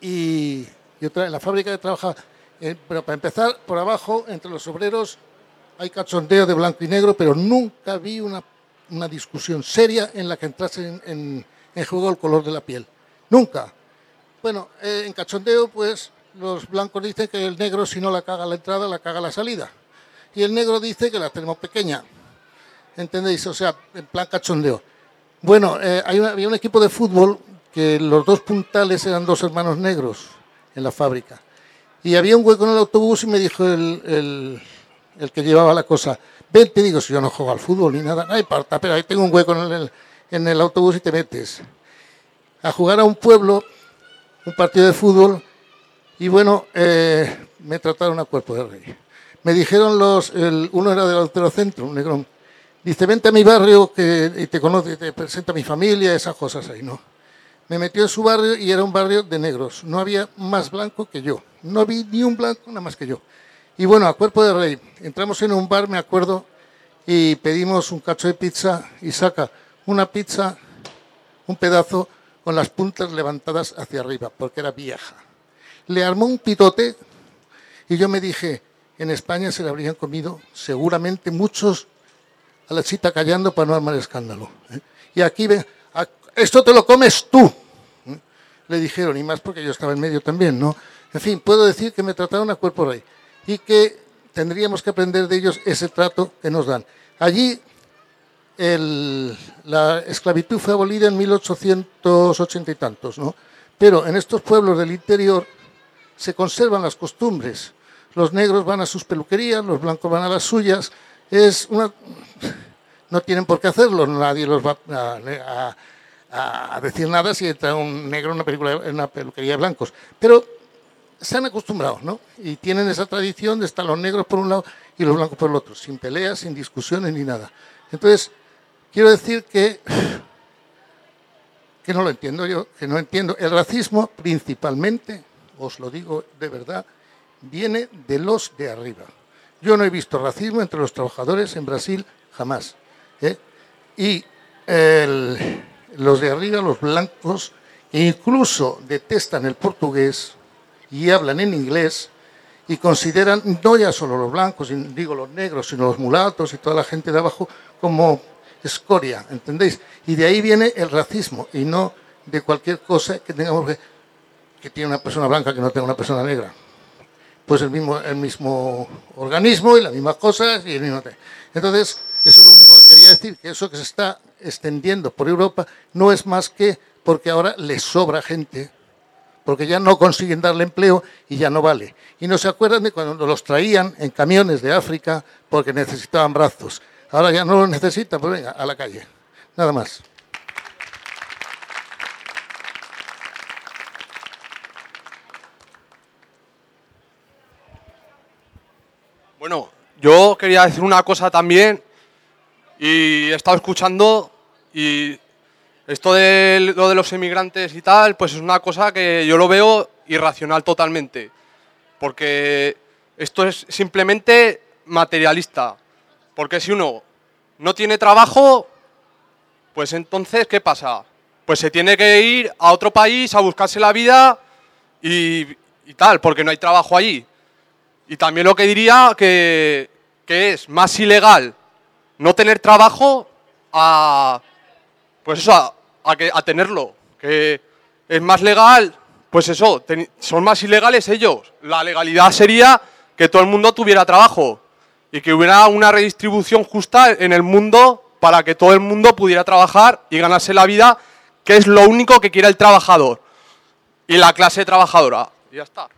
y en la fábrica que trabajaba, pero para empezar, por abajo, entre los obreros, hay cachondeo de blanco y negro, pero nunca vi una discusión seria en la que entrase en juego el color de la piel. Nunca. Bueno, en cachondeo, pues los blancos dicen que el negro, si no la caga a la entrada, la caga a la salida. Y el negro dice que la tenemos pequeña. ¿Entendéis? O sea, en plan cachondeo. Bueno, había un equipo de fútbol que los dos puntales eran dos hermanos negros en la fábrica. Y había un hueco en el autobús y me dijo el que llevaba la cosa, ven, te digo, si yo no juego al fútbol ni nada, no importa, pero ahí tengo un hueco en el autobús y te metes a jugar a un pueblo, un partido de fútbol, y bueno, me trataron a cuerpo de rey. Me dijeron uno era del Alterocentro, un negrón, dice, vente a mi barrio y te conoce, te presenta a mi familia, esas cosas ahí, ¿no? Me metió en su barrio y era un barrio de negros, no había más blanco que yo, no vi ni un blanco nada más que yo. Y bueno, a cuerpo de rey, entramos en un bar, me acuerdo, y pedimos un cacho de pizza y saca una pizza, un pedazo con las puntas levantadas hacia arriba, porque era vieja. Le armó un pitote y yo me dije, en España se le habrían comido seguramente muchos a la chita callando para no armar escándalo. Y aquí ven, esto te lo comes tú, le dijeron, y más porque yo estaba en medio también, ¿no? En fin, puedo decir que me trataron a cuerpo rey y que tendríamos que aprender de ellos ese trato que nos dan. Allí la esclavitud fue abolida en 1880 y tantos, ¿no? Pero en estos pueblos del interior se conservan las costumbres. Los negros van a sus peluquerías, los blancos van a las suyas. No tienen por qué hacerlo, nadie los va a decir nada si entra un negro en una peluquería de blancos. Pero se han acostumbrado, ¿no? Y tienen esa tradición de estar los negros por un lado y los blancos por el otro, sin peleas, sin discusiones ni nada. Entonces, quiero decir que no lo entiendo yo, que no entiendo. El racismo principalmente, os lo digo de verdad, viene de los de arriba. Yo no he visto racismo entre los trabajadores en Brasil jamás. Y los de arriba, los blancos, incluso detestan el portugués y hablan en inglés y consideran, no ya solo los blancos, digo los negros, sino los mulatos y toda la gente de abajo como escoria, ¿entendéis? Y de ahí viene el racismo y no de cualquier cosa que tengamos que tiene una persona blanca que no tenga una persona negra. Pues el mismo organismo y las mismas cosas y el mismo... Entonces, eso es lo único que quería decir, que eso que se está extendiendo por Europa no es más que porque ahora les sobra gente, porque ya no consiguen darle empleo y ya no vale. Y no se acuerdan de cuando los traían en camiones de África porque necesitaban brazos. Ahora ya no los necesitan, pues venga, a la calle. Nada más. Bueno, yo quería decir una cosa también y he estado escuchando y esto de lo de los emigrantes y tal, pues es una cosa que yo lo veo irracional totalmente, porque esto es simplemente materialista, porque si uno no tiene trabajo, pues entonces, ¿qué pasa? Pues se tiene que ir a otro país a buscarse la vida y tal, porque no hay trabajo allí. Y también lo que diría que es más ilegal no tener trabajo a tenerlo, que es más legal, pues eso, son más ilegales ellos. La legalidad sería que todo el mundo tuviera trabajo y que hubiera una redistribución justa en el mundo para que todo el mundo pudiera trabajar y ganarse la vida, que es lo único que quiere el trabajador y la clase trabajadora. Y ya está.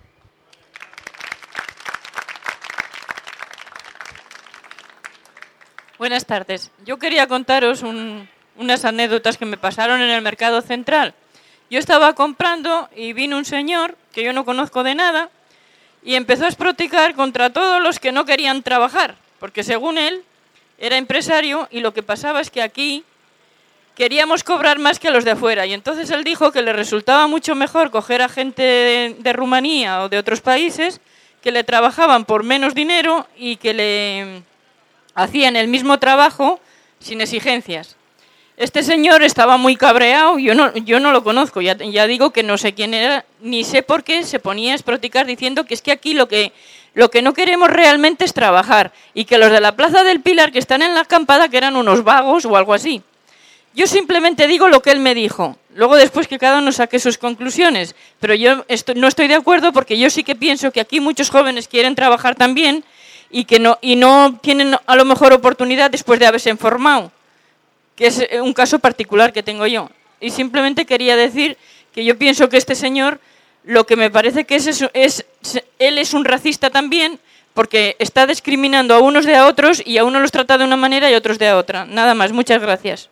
Buenas tardes. Yo quería contaros unas anécdotas que me pasaron en el mercado central. Yo estaba comprando y vino un señor que yo no conozco de nada y empezó a esproticar contra todos los que no querían trabajar, porque según él era empresario y lo que pasaba es que aquí queríamos cobrar más que los de afuera. Y entonces él dijo que le resultaba mucho mejor coger a gente de Rumanía o de otros países que le trabajaban por menos dinero y que le hacían el mismo trabajo sin exigencias. Este señor estaba muy cabreado, yo no lo conozco, ya digo que no sé quién era, ni sé por qué se ponía a esproticar diciendo que es que aquí lo que Lo que no queremos realmente es trabajar y que los de la Plaza del Pilar que están en la acampada que eran unos vagos o algo así. Yo simplemente digo lo que él me dijo. Luego después que cada uno saque sus conclusiones. Pero yo no estoy de acuerdo porque yo sí que pienso que aquí muchos jóvenes quieren trabajar también y no tienen a lo mejor oportunidad después de haberse formado. Que es un caso particular que tengo yo. Y simplemente quería decir que yo pienso que este señor, lo que me parece que él es un racista también, porque está discriminando a unos de a otros y a unos los trata de una manera y a otros de a otra. Nada más, muchas gracias.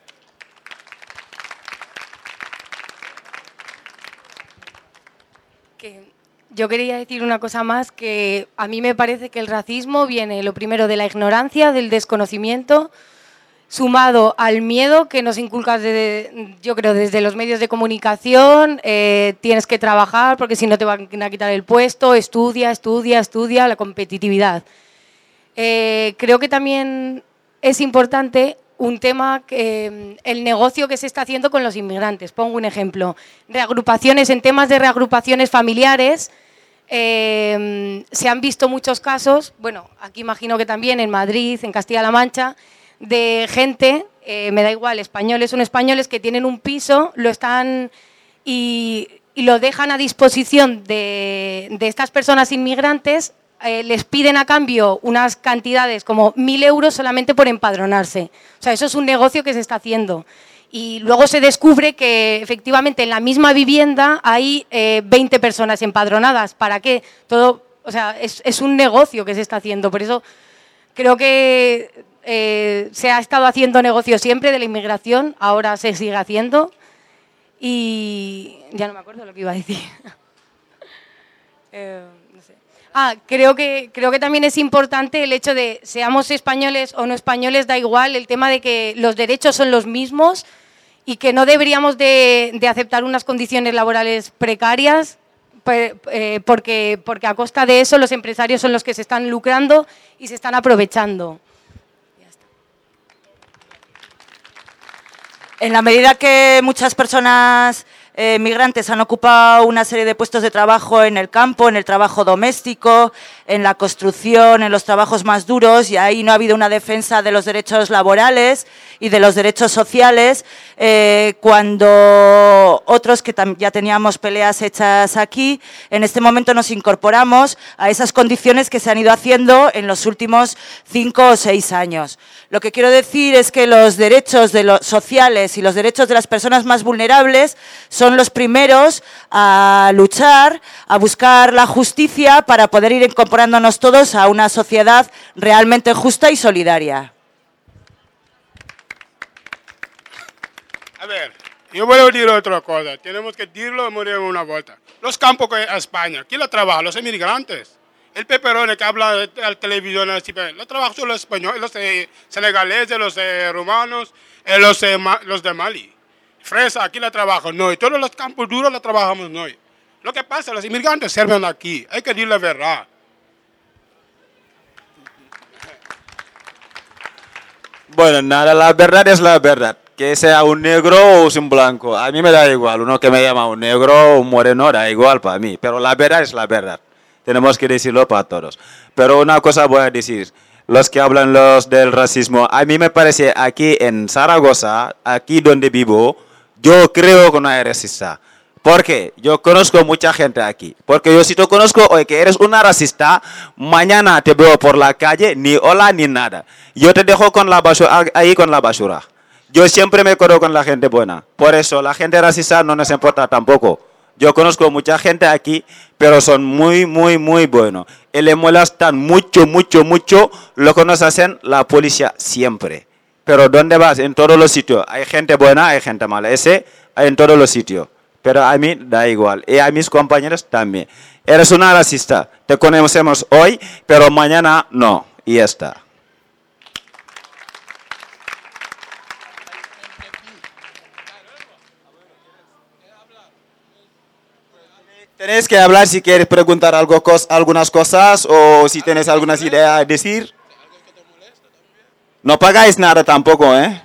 Yo quería decir una cosa más, que a mí me parece que el racismo viene, lo primero, de la ignorancia, del desconocimiento, sumado al miedo que nos inculca, yo creo, desde los medios de comunicación. Tienes que trabajar porque si no te van a quitar el puesto, estudia, la competitividad. Creo que también es importante un tema, el negocio que se está haciendo con los inmigrantes. Pongo un ejemplo. Reagrupaciones, en temas de reagrupaciones familiares, se han visto muchos casos, bueno, aquí imagino que también en Madrid, en Castilla-La Mancha, de gente, me da igual, españoles o no españoles, que tienen un piso, lo están y lo dejan a disposición de estas personas inmigrantes, les piden a cambio unas cantidades como 1.000 euros solamente por empadronarse. O sea, eso es un negocio que se está haciendo. Y luego se descubre que efectivamente en la misma vivienda hay 20 personas empadronadas. ¿Para qué? Todo, o sea, es un negocio que se está haciendo. Por eso creo que se ha estado haciendo negocio siempre de la inmigración, ahora se sigue haciendo. Y ya no me acuerdo lo que iba a decir. No sé. Creo que también es importante el hecho de, seamos españoles o no españoles, da igual, el tema de que los derechos son los mismos y que no deberíamos de aceptar unas condiciones laborales precarias, porque a costa de eso los empresarios son los que se están lucrando y se están aprovechando. En la medida que muchas personas migrantes han ocupado una serie de puestos de trabajo en el campo, en el trabajo doméstico, en la construcción, en los trabajos más duros, y ahí no ha habido una defensa de los derechos laborales y de los derechos sociales, cuando otros que ya teníamos peleas hechas aquí, en este momento nos incorporamos a esas condiciones que se han ido haciendo en los últimos 5 o 6 años. Lo que quiero decir es que los derechos sociales y los derechos de las personas más vulnerables son los primeros a luchar, a buscar la justicia para poder ir incorporándonos todos a una sociedad realmente justa y solidaria. A ver, yo voy a decir otra cosa. Tenemos que decirlo y morir una vuelta. Los campos a España, ¿quién lo trabaja? Los inmigrantes. El peperone que habla de la televisión, lo trabajan los españoles, los senegaleses, los rumanos, los de Mali. Fresa, aquí la trabajan, no. Y todos los campos duros la trabajamos, no. Lo que pasa, los inmigrantes sirven aquí. Hay que decir la verdad. Bueno, nada, la verdad es la verdad. Que sea un negro o un blanco, a mí me da igual. Uno que me llama un negro o un moreno, da igual para mí. Pero la verdad es la verdad. Tenemos que decirlo para todos. Pero una cosa voy a decir. Los que hablan del racismo, a mí me parece aquí en Zaragoza, aquí donde vivo, yo creo que no hay racista. ¿Por qué? Yo conozco mucha gente aquí. Porque yo si te conozco hoy que eres una racista, mañana te veo por la calle, ni hola ni nada. Yo te dejo con la basura, ahí con la basura. Yo siempre me quedo con la gente buena. Por eso la gente racista no nos importa tampoco. Yo conozco mucha gente aquí, pero son muy, muy, muy buenos. Y le molestan mucho, mucho, mucho lo que nos hacen la policía siempre. Pero ¿dónde vas? En todos los sitios. Hay gente buena, hay gente mala. Ese hay en todos los sitios. Pero a mí da igual. Y a mis compañeros también. Eres una racista. Te conocemos hoy, pero mañana no. Y ya está. Tenéis que hablar si quieres preguntar algunas cosas o si tienes algunas ideas a decir. No pagáis nada tampoco, ¿eh?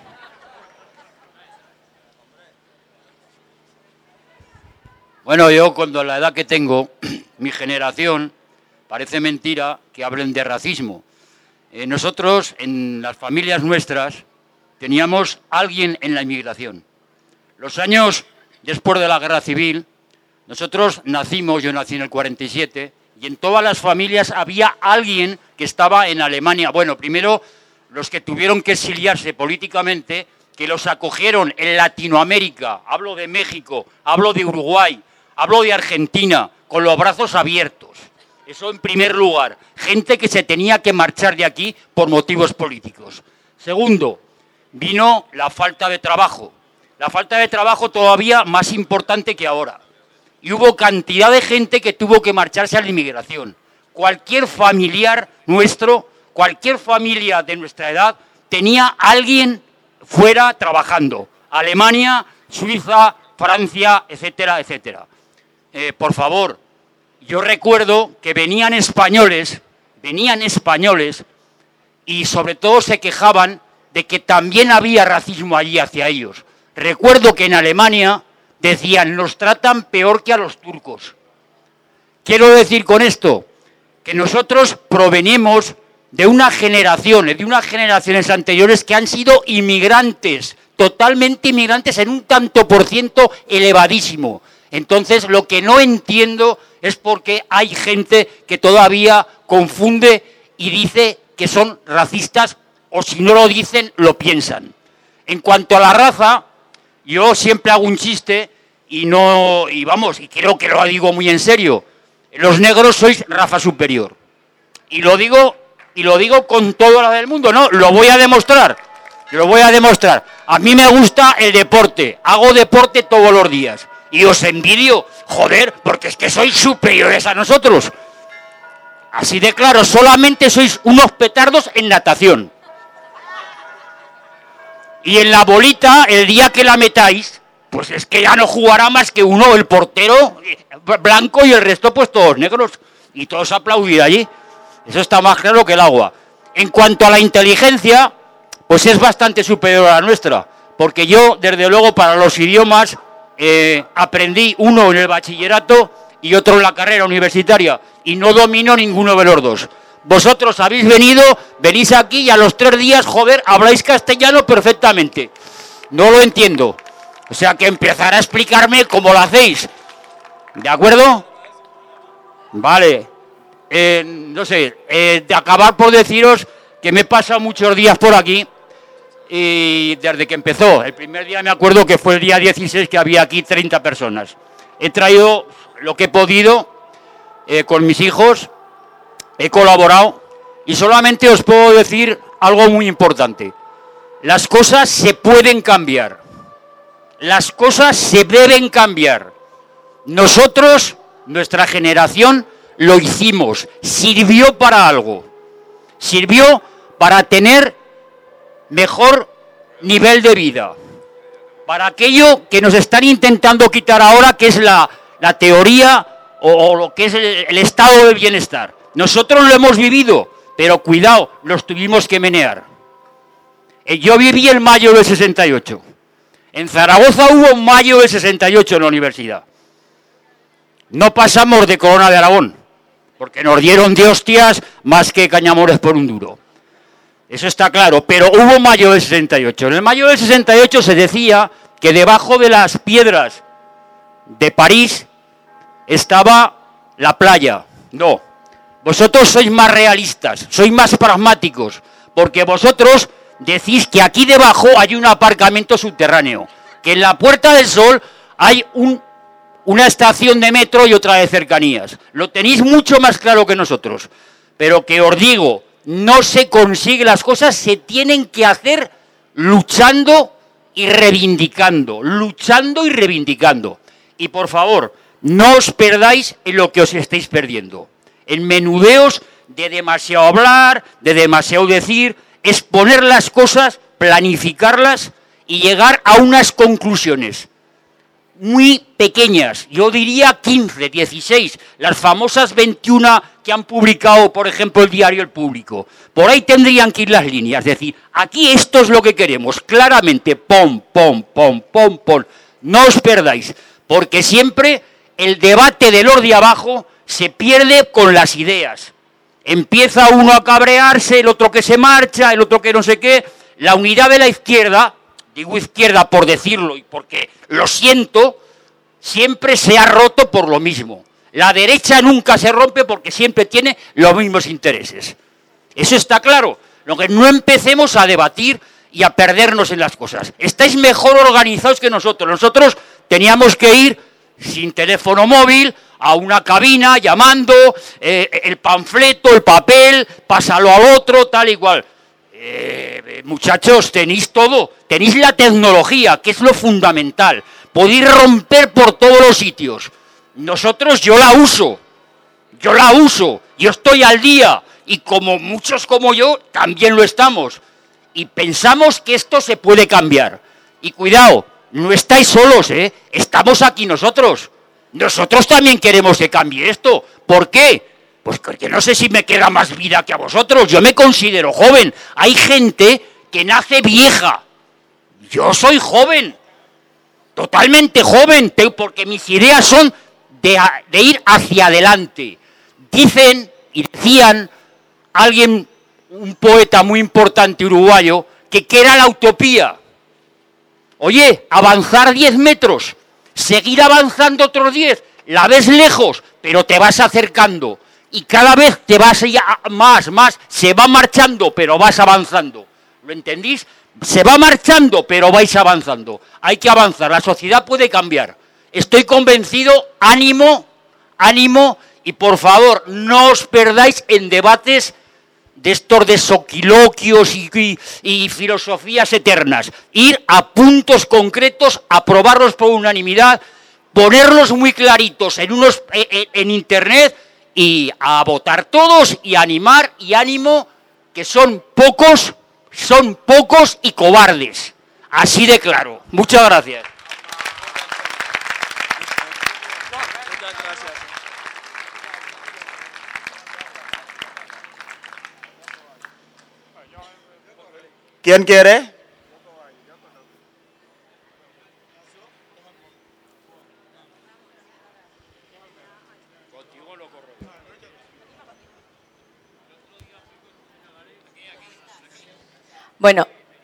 Bueno, yo cuando la edad que tengo, mi generación, parece mentira que hablen de racismo. Nosotros, en las familias nuestras, teníamos alguien en la inmigración. Los años después de la Guerra Civil, nosotros nacimos, yo nací en el 47, y en todas las familias había alguien que estaba en Alemania. Bueno, primero los que tuvieron que exiliarse políticamente, que los acogieron en Latinoamérica, hablo de México, hablo de Uruguay, hablo de Argentina, con los brazos abiertos. Eso en primer lugar, gente que se tenía que marchar de aquí por motivos políticos. Segundo, vino la falta de trabajo. La falta de trabajo todavía más importante que ahora. Y hubo cantidad de gente que tuvo que marcharse a la inmigración. Cualquier familiar nuestro, cualquier familia de nuestra edad, tenía a alguien fuera trabajando. Alemania, Suiza, Francia, etcétera, etcétera. Por favor, yo recuerdo que venían españoles y sobre todo se quejaban de que también había racismo allí hacia ellos. Recuerdo que en Alemania decían, nos tratan peor que a los turcos. Quiero decir con esto que nosotros provenimos de unas generaciones anteriores que han sido inmigrantes, totalmente inmigrantes en un tanto por ciento elevadísimo. Entonces, lo que no entiendo es por qué hay gente que todavía confunde y dice que son racistas, o si no lo dicen, lo piensan. En cuanto a la raza, yo siempre hago un chiste y creo que lo digo muy en serio. Los negros sois raza superior. Y lo digo con toda la del mundo, ¿no? Lo voy a demostrar. A mí me gusta el deporte. Hago deporte todos los días. Y os envidio, joder, porque es que sois superiores a nosotros. Así de claro, solamente sois unos petardos en natación. Y en la bolita, el día que la metáis, pues es que ya no jugará más que uno, el portero blanco y el resto pues todos negros. Y todos aplaudir allí. Eso está más claro que el agua. En cuanto a la inteligencia, pues es bastante superior a la nuestra. Porque yo, desde luego, para los idiomas, aprendí uno en el bachillerato y otro en la carrera universitaria. Y no domino ninguno de los dos. Vosotros habéis venís aquí y a los 3 días, joder, habláis castellano perfectamente. No lo entiendo. O sea que empezar a explicarme cómo lo hacéis. ¿De acuerdo? Vale. No sé, de acabar por deciros que me he pasado muchos días por aquí y desde que empezó. El primer día me acuerdo que fue el día 16 que había aquí 30 personas. He traído lo que he podido con mis hijos. He colaborado y solamente os puedo decir algo muy importante. Las cosas se pueden cambiar. Las cosas se deben cambiar. Nosotros, nuestra generación, lo hicimos. Sirvió para algo. Sirvió para tener mejor nivel de vida. Para aquello que nos están intentando quitar ahora, que es la teoría o lo que es el estado del bienestar. Nosotros lo hemos vivido, pero cuidado, los tuvimos que menear. Yo viví el mayo del 68. En Zaragoza hubo un mayo del 68 en la universidad. No pasamos de Corona de Aragón, porque nos dieron de hostias más que cañamores por un duro. Eso está claro, pero hubo mayo del 68. En el mayo del 68 se decía que debajo de las piedras de París estaba la playa. No. Vosotros sois más realistas, sois más pragmáticos, porque vosotros decís que aquí debajo hay un aparcamiento subterráneo, que en la Puerta del Sol hay una estación de metro y otra de cercanías. Lo tenéis mucho más claro que nosotros, pero que os digo, no se consigue, las cosas se tienen que hacer luchando y reivindicando, Y por favor, no os perdáis en lo que os estáis perdiendo. En menudeos de demasiado hablar, de demasiado decir, es poner las cosas, planificarlas y llegar a unas conclusiones muy pequeñas. Yo diría 15, 16, las famosas 21 que han publicado, por ejemplo, el diario El Público. Por ahí tendrían que ir las líneas, es decir, aquí esto es lo que queremos, claramente, pom. No os perdáis, porque siempre el debate de los de abajo se pierde con las ideas. Empieza uno a cabrearse, el otro que se marcha, el otro que no sé qué. La unidad de la izquierda, digo izquierda por decirlo y porque lo siento, siempre se ha roto por lo mismo. La derecha nunca se rompe porque siempre tiene los mismos intereses. Eso está claro. Lo que no empecemos a debatir y a perdernos en las cosas. Estáis mejor organizados que nosotros. Nosotros teníamos que ir sin teléfono móvil a una cabina llamando, el panfleto, el papel, pásalo al otro, tal y cual. Muchachos, tenéis todo. Tenéis la tecnología, que es lo fundamental. Podéis romper por todos los sitios. Nosotros, yo la uso, yo estoy al día y como muchos como yo también lo estamos y pensamos que esto se puede cambiar. Y cuidado, no estáis solos, estamos aquí nosotros. Nosotros también queremos que cambie esto. ¿Por qué? Pues porque no sé si me queda más vida que a vosotros. Yo me considero joven. Hay gente que nace vieja. Yo soy joven, totalmente joven, porque mis ideas son de ir hacia adelante. Dicen y decían alguien, un poeta muy importante uruguayo, que era la utopía. Oye, avanzar 10 metros, seguir avanzando otros 10, la ves lejos, pero te vas acercando. Y cada vez te vas más, se va marchando, pero vas avanzando. ¿Lo entendís? Se va marchando, pero vais avanzando. Hay que avanzar, la sociedad puede cambiar. Estoy convencido, ánimo, y por favor, no os perdáis en debates de estos de soquiloquios y filosofías eternas. Ir a puntos concretos, aprobarlos por unanimidad, ponerlos muy claritos en internet y a votar todos y animar y ánimo, que son pocos y cobardes. Así de claro. Muchas gracias. ¿Quién quiere? Bueno.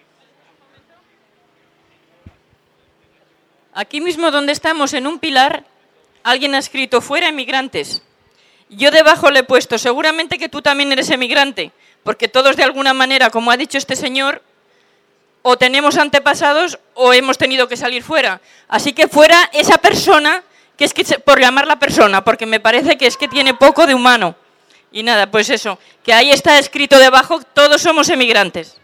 Aquí mismo donde estamos, en un pilar, alguien ha escrito "fuera emigrantes". Yo debajo le he puesto, seguramente que tú también eres emigrante, porque todos de alguna manera, como ha dicho este señor, o tenemos antepasados o hemos tenido que salir fuera. Así que fuera esa persona, que es que por llamarla persona, porque me parece que es que tiene poco de humano. Y nada, pues eso, que ahí está escrito debajo, todos somos emigrantes.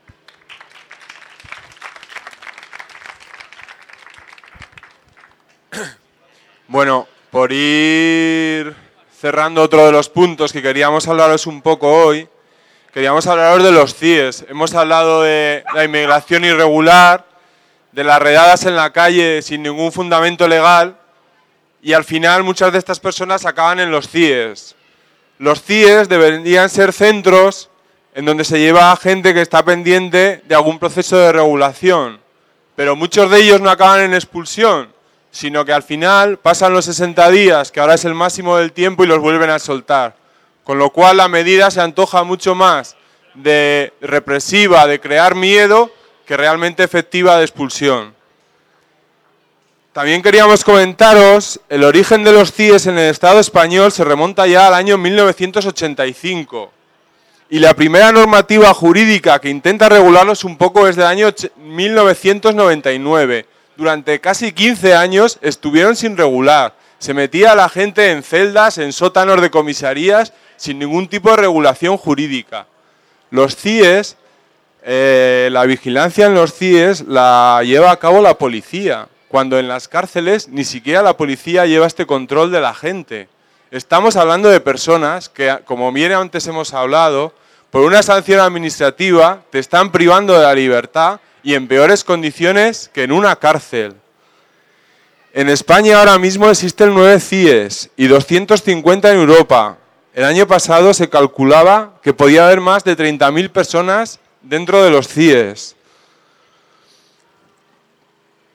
Bueno, por ir cerrando otro de los puntos que queríamos hablaros un poco hoy, queríamos hablaros de los CIES. Hemos hablado de la inmigración irregular, de las redadas en la calle sin ningún fundamento legal, y al final muchas de estas personas acaban en los CIES. Los CIES deberían ser centros en donde se lleva a gente que está pendiente de algún proceso de regulación, pero muchos de ellos no acaban en expulsión, sino que al final pasan los 60 días, que ahora es el máximo del tiempo, y los vuelven a soltar. Con lo cual la medida se antoja mucho más de represiva, de crear miedo, que realmente efectiva de expulsión. También queríamos comentaros, el origen de los CIES en el Estado español se remonta ya al año 1985. Y la primera normativa jurídica que intenta regularlos un poco es del año 1999. Durante casi 15 años estuvieron sin regular. Se metía a la gente en celdas, en sótanos de comisarías, sin ningún tipo de regulación jurídica. Los CIES, la vigilancia en los CIES la lleva a cabo la policía, cuando en las cárceles ni siquiera la policía lleva este control de la gente. Estamos hablando de personas que, como bien antes hemos hablado, por una sanción administrativa te están privando de la libertad y en peores condiciones que en una cárcel. En España ahora mismo existen 9 CIES y 250 en Europa. El año pasado se calculaba que podía haber más de 30.000 personas dentro de los CIES.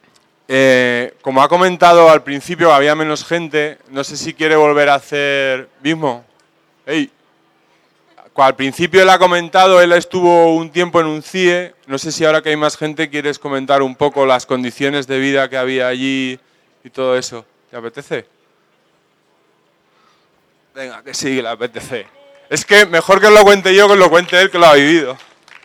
Como ha comentado al principio, había menos gente. No sé si quiere volver a hacer mismo. Hey. Al principio él ha comentado, él estuvo un tiempo en un CIE. No sé si ahora que hay más gente quieres comentar un poco las condiciones de vida que había allí y todo eso. ¿Te apetece? Venga, que sí, que le apetece. Es que mejor que lo cuente yo que lo cuente él, que lo ha vivido.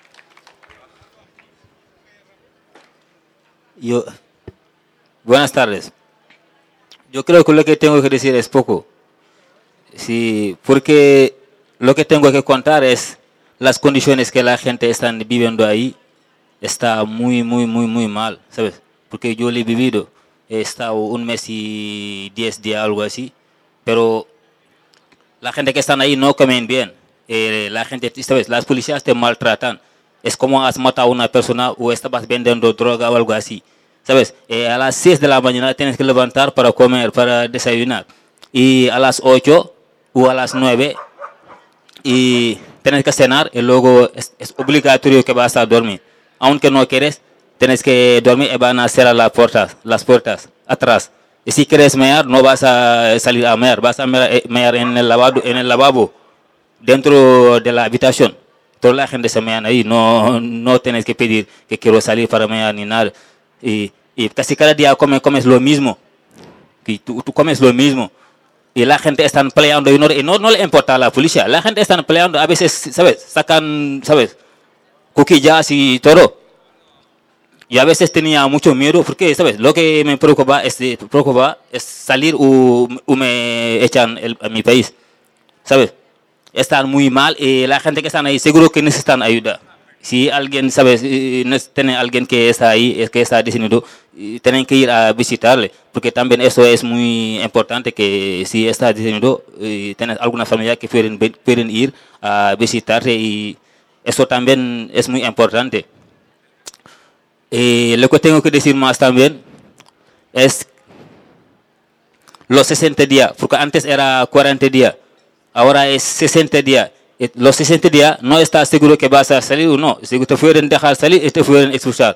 Buenas tardes. Yo creo que lo que tengo que decir es poco. Sí, porque lo que tengo que contar es las condiciones que la gente está viviendo ahí. Está muy mal, ¿sabes? Porque yo lo he vivido. He estado 1 mes y 10 días, algo así. Pero la gente que están ahí no comen bien. La gente, ¿sabes? Las policías te maltratan. Es como has matado a una persona o estabas vendiendo droga o algo así. ¿Sabes? A las 6 de la mañana tienes que levantar para comer, para desayunar. Y a las 8 o a las 9 y tienes que cenar y luego es obligatorio que vas a dormir. Aunque no quieres, tienes que dormir y van a cerrar las puertas atrás. Y si quieres mear, no vas a salir a mear, vas a mear en el lavabo, dentro de la habitación. Toda la gente se mea ahí, no tienes que pedir que quiero salir para mear ni nada. Y casi cada día comes lo mismo. Y tú comes lo mismo. Y la gente está peleando y no le importa a la policía. La gente está peleando, a veces, ¿sabes? Sacan, ¿sabes? Cuquillas y todo. Y a veces tenía mucho miedo porque, ¿sabes? Lo que me preocupa es salir o me echan a mi país. ¿Sabes? Están muy mal y la gente que está ahí seguro que necesitan ayuda. Si alguien, ¿sabes? Tiene alguien que está ahí, que está detenido, tienen que ir a visitarle. Porque también eso es muy importante, que si está detenido, tienes alguna familia que pueden ir a visitarte y eso también es muy importante. Lo que tengo que decir más también es los 60 días, porque antes era 40 días, ahora es 60 días. Los 60 días no estás seguro que vas a salir o no. Si te pueden dejar salir y te pueden expulsar.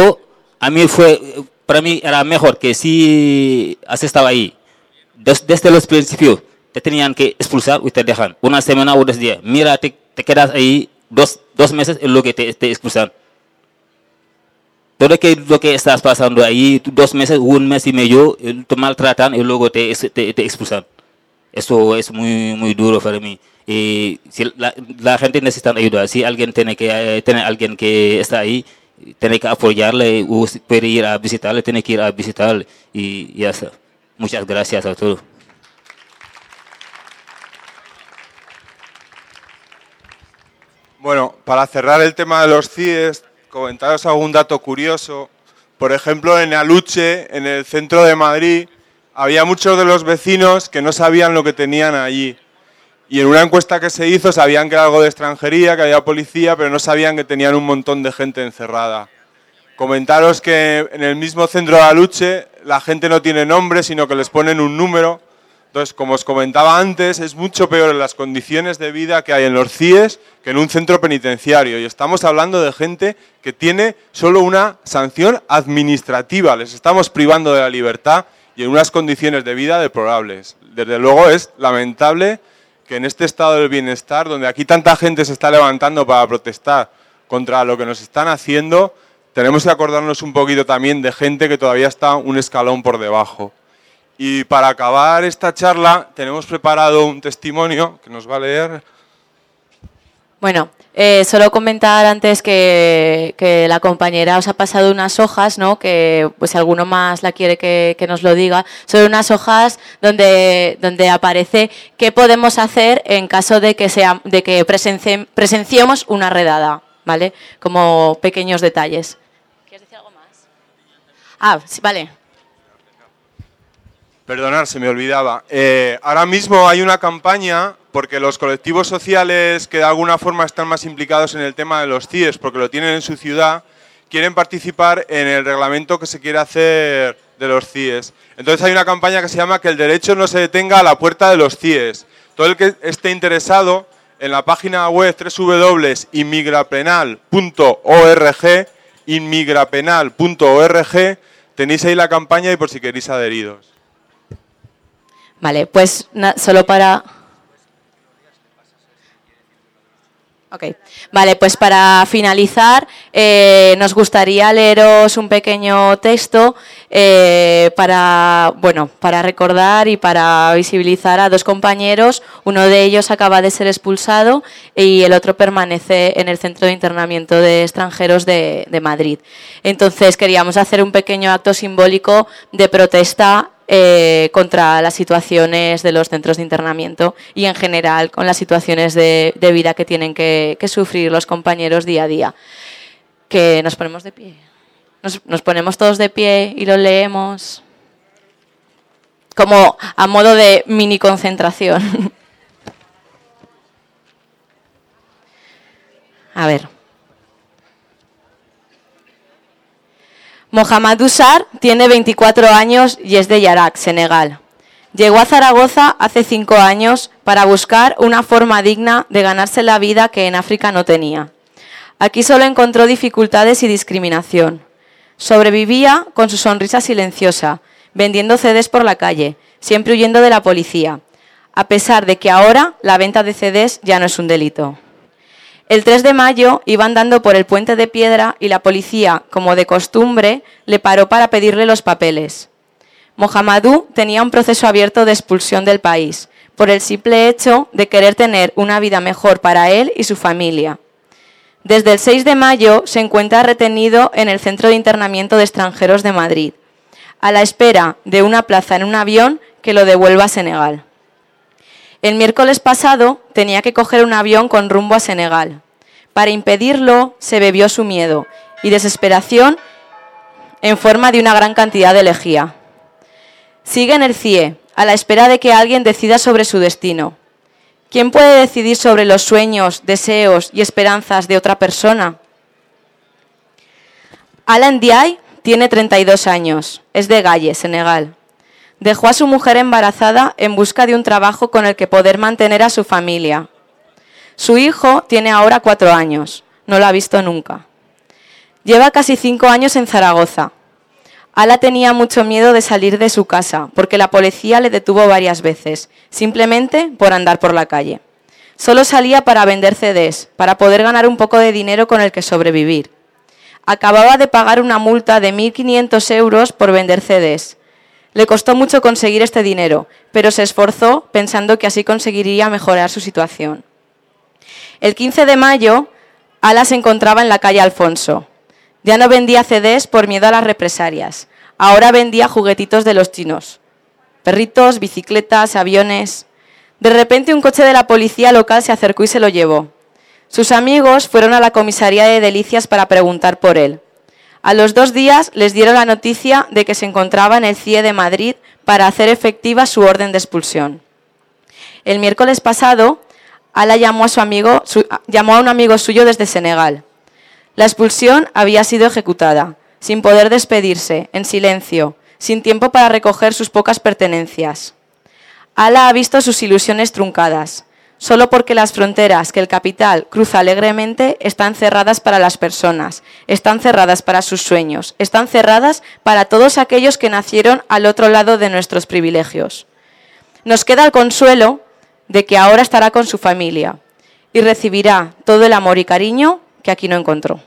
Para mí era mejor que si has estado ahí. Desde los principios te tenían que expulsar y te dejan. 1 semana o 2 días. Mira, te quedas ahí 2 meses en lo que te expulsan. Todo lo que estás pasando ahí, 2 meses, 1 mes y medio, te maltratan y luego te expulsan. Eso es muy duro para mí. Y si la gente necesita ayuda, si alguien tiene alguien que está ahí, tiene que apoyarle o puede ir a visitarle, tiene que ir a visitarle y ya está. Muchas gracias a todos. Bueno, para cerrar el tema de los CIEs, comentaros algún dato curioso. Por ejemplo, en Aluche, en el centro de Madrid, había muchos de los vecinos que no sabían lo que tenían allí. Y en una encuesta que se hizo sabían que era algo de extranjería, que había policía, pero no sabían que tenían un montón de gente encerrada. Comentaros que en el mismo centro de Aluche la gente no tiene nombre, sino que les ponen un número. Entonces, como os comentaba antes, es mucho peor en las condiciones de vida que hay en los CIEs que en un centro penitenciario. Y estamos hablando de gente que tiene solo una sanción administrativa. Les estamos privando de la libertad y en unas condiciones de vida deplorables. Desde luego es lamentable que en este estado del bienestar, donde aquí tanta gente se está levantando para protestar contra lo que nos están haciendo, tenemos que acordarnos un poquito también de gente que todavía está un escalón por debajo. Y para acabar esta charla, tenemos preparado un testimonio que nos va a leer. Bueno, solo comentar antes que la compañera os ha pasado unas hojas, ¿no? Que pues si alguno más la quiere que nos lo diga, son unas hojas donde aparece qué podemos hacer en caso de que presenciemos una redada, ¿vale? Como pequeños detalles. ¿Quieres decir algo más? Sí, vale. Perdonad, se me olvidaba. Ahora mismo hay una campaña porque los colectivos sociales que de alguna forma están más implicados en el tema de los CIEs, porque lo tienen en su ciudad, quieren participar en el reglamento que se quiere hacer de los CIEs. Entonces hay una campaña que se llama Que el derecho no se detenga a la puerta de los CIEs. Todo el que esté interesado, en la página web www.inmigrapenal.org, Tenéis ahí la campaña y por si queréis adheridos. Vale, pues solo para... Ok. Vale, pues para finalizar, nos gustaría leeros un pequeño texto para recordar y para visibilizar a dos compañeros. Uno de ellos acaba de ser expulsado y el otro permanece en el Centro de Internamiento de Extranjeros de Madrid. Entonces queríamos hacer un pequeño acto simbólico de protesta contra las situaciones de los centros de internamiento y en general con las situaciones de vida que tienen que sufrir los compañeros día a día. Que nos ponemos de pie. Nos ponemos todos de pie y lo leemos como a modo de mini concentración. A ver. Mohamed Usar tiene 24 años y es de Yarak, Senegal. Llegó a Zaragoza hace 5 años para buscar una forma digna de ganarse la vida que en África no tenía. Aquí solo encontró dificultades y discriminación. Sobrevivía con su sonrisa silenciosa, vendiendo CDs por la calle, siempre huyendo de la policía, a pesar de que ahora la venta de CDs ya no es un delito. El 3 de mayo iba andando por el Puente de Piedra y la policía, como de costumbre, le paró para pedirle los papeles. Mohamedou tenía un proceso abierto de expulsión del país, por el simple hecho de querer tener una vida mejor para él y su familia. Desde el 6 de mayo se encuentra retenido en el Centro de Internamiento de Extranjeros de Madrid, a la espera de una plaza en un avión que lo devuelva a Senegal. El miércoles pasado tenía que coger un avión con rumbo a Senegal. Para impedirlo, se bebió su miedo y desesperación en forma de una gran cantidad de lejía. Sigue en el CIE, a la espera de que alguien decida sobre su destino. ¿Quién puede decidir sobre los sueños, deseos y esperanzas de otra persona? Alan Ndiaye tiene 32 años, es de Galle, Senegal. Dejó a su mujer embarazada en busca de un trabajo con el que poder mantener a su familia. Su hijo tiene ahora 4 años, no lo ha visto nunca. Lleva casi 5 años en Zaragoza. Ala tenía mucho miedo de salir de su casa porque la policía le detuvo varias veces, simplemente por andar por la calle. Solo salía para vender CDs, para poder ganar un poco de dinero con el que sobrevivir. Acababa de pagar una multa de 1.500 euros por vender CDs. Le costó mucho conseguir este dinero, pero se esforzó pensando que así conseguiría mejorar su situación. El 15 de mayo, Ala se encontraba en la calle Alfonso. Ya no vendía CDs por miedo a las represalias. Ahora vendía juguetitos de los chinos. Perritos, bicicletas, aviones. De repente un coche de la policía local se acercó y se lo llevó. Sus amigos fueron a la comisaría de Delicias para preguntar por él. A los 2 días les dieron la noticia de que se encontraba en el CIE de Madrid para hacer efectiva su orden de expulsión. El miércoles pasado, Ala llamó a un amigo suyo desde Senegal. La expulsión había sido ejecutada, sin poder despedirse, en silencio, sin tiempo para recoger sus pocas pertenencias. Ala ha visto sus ilusiones truncadas, solo porque las fronteras que el capital cruza alegremente están cerradas para las personas, están cerradas para sus sueños, están cerradas para todos aquellos que nacieron al otro lado de nuestros privilegios. Nos queda el consuelo de que ahora estará con su familia y recibirá todo el amor y cariño que aquí no encontró.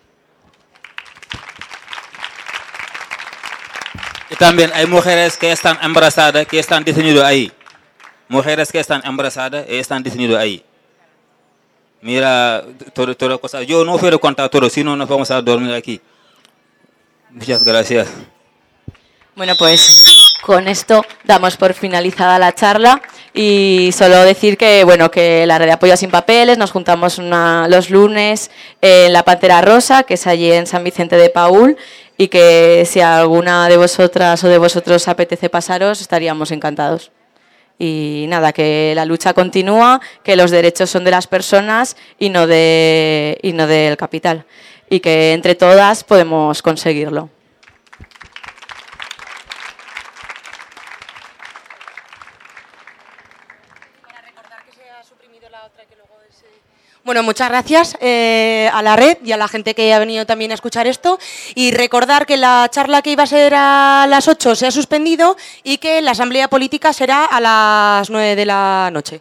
Y también hay mujeres que están embarazadas, que están detenidas ahí. Mujeres que están embarazadas y están detenidas ahí. Mira, todo cosa. Yo no puedo contar todo, si no nos vamos a dormir aquí. Muchas gracias. Bueno, pues con esto damos por finalizada la charla y solo decir que, bueno, que la Red de Apoyo Sin Papeles nos juntamos los lunes en la Pantera Rosa, que es allí en San Vicente de Paúl, y que si a alguna de vosotras o de vosotros apetece pasaros, estaríamos encantados. Y nada, que la lucha continúa, que los derechos son de las personas y no del capital, y que entre todas podemos conseguirlo. Bueno, muchas gracias a la red y a la gente que ha venido también a escuchar esto. Y recordar que la charla que iba a ser a las 8 se ha suspendido y que la asamblea política será a las 9 de la noche.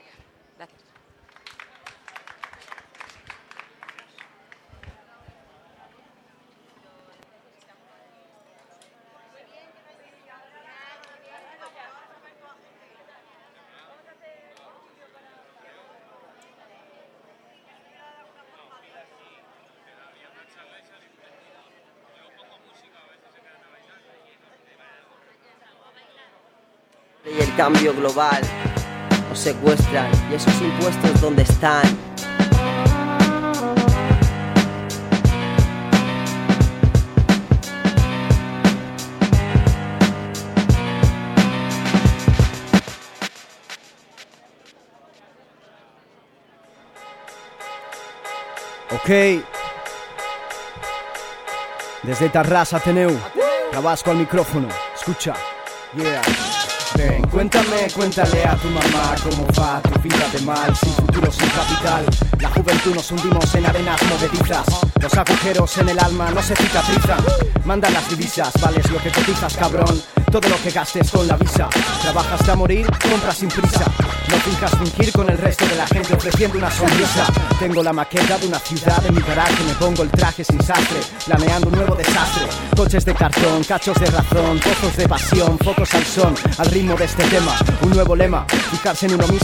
Y el cambio global nos secuestran. ¿Y esos impuestos dónde están? Ok. Desde Tarrás, Ateneu, Tabasco al micrófono. Escucha. Yeah. Ven, cuéntale a tu mamá cómo va tu vida de mal, sin futuro, sin capital. La juventud nos hundimos en arenas movedizas. Los agujeros en el alma no se cicatrizan. Manda las divisas, vales lo que cotizas, cabrón. Todo lo que gastes con la visa. Trabajas hasta morir, compras sin prisa. No finjas fingir con el resto de la gente ofreciendo una sonrisa. Tengo la maqueta de una ciudad en mi garaje. Me pongo el traje sin sastre, planeando un nuevo desastre. Coches de cartón, cachos de razón, pozos de pasión, focos al son, al ritmo de este tema. Un nuevo lema, fijarse en uno mismo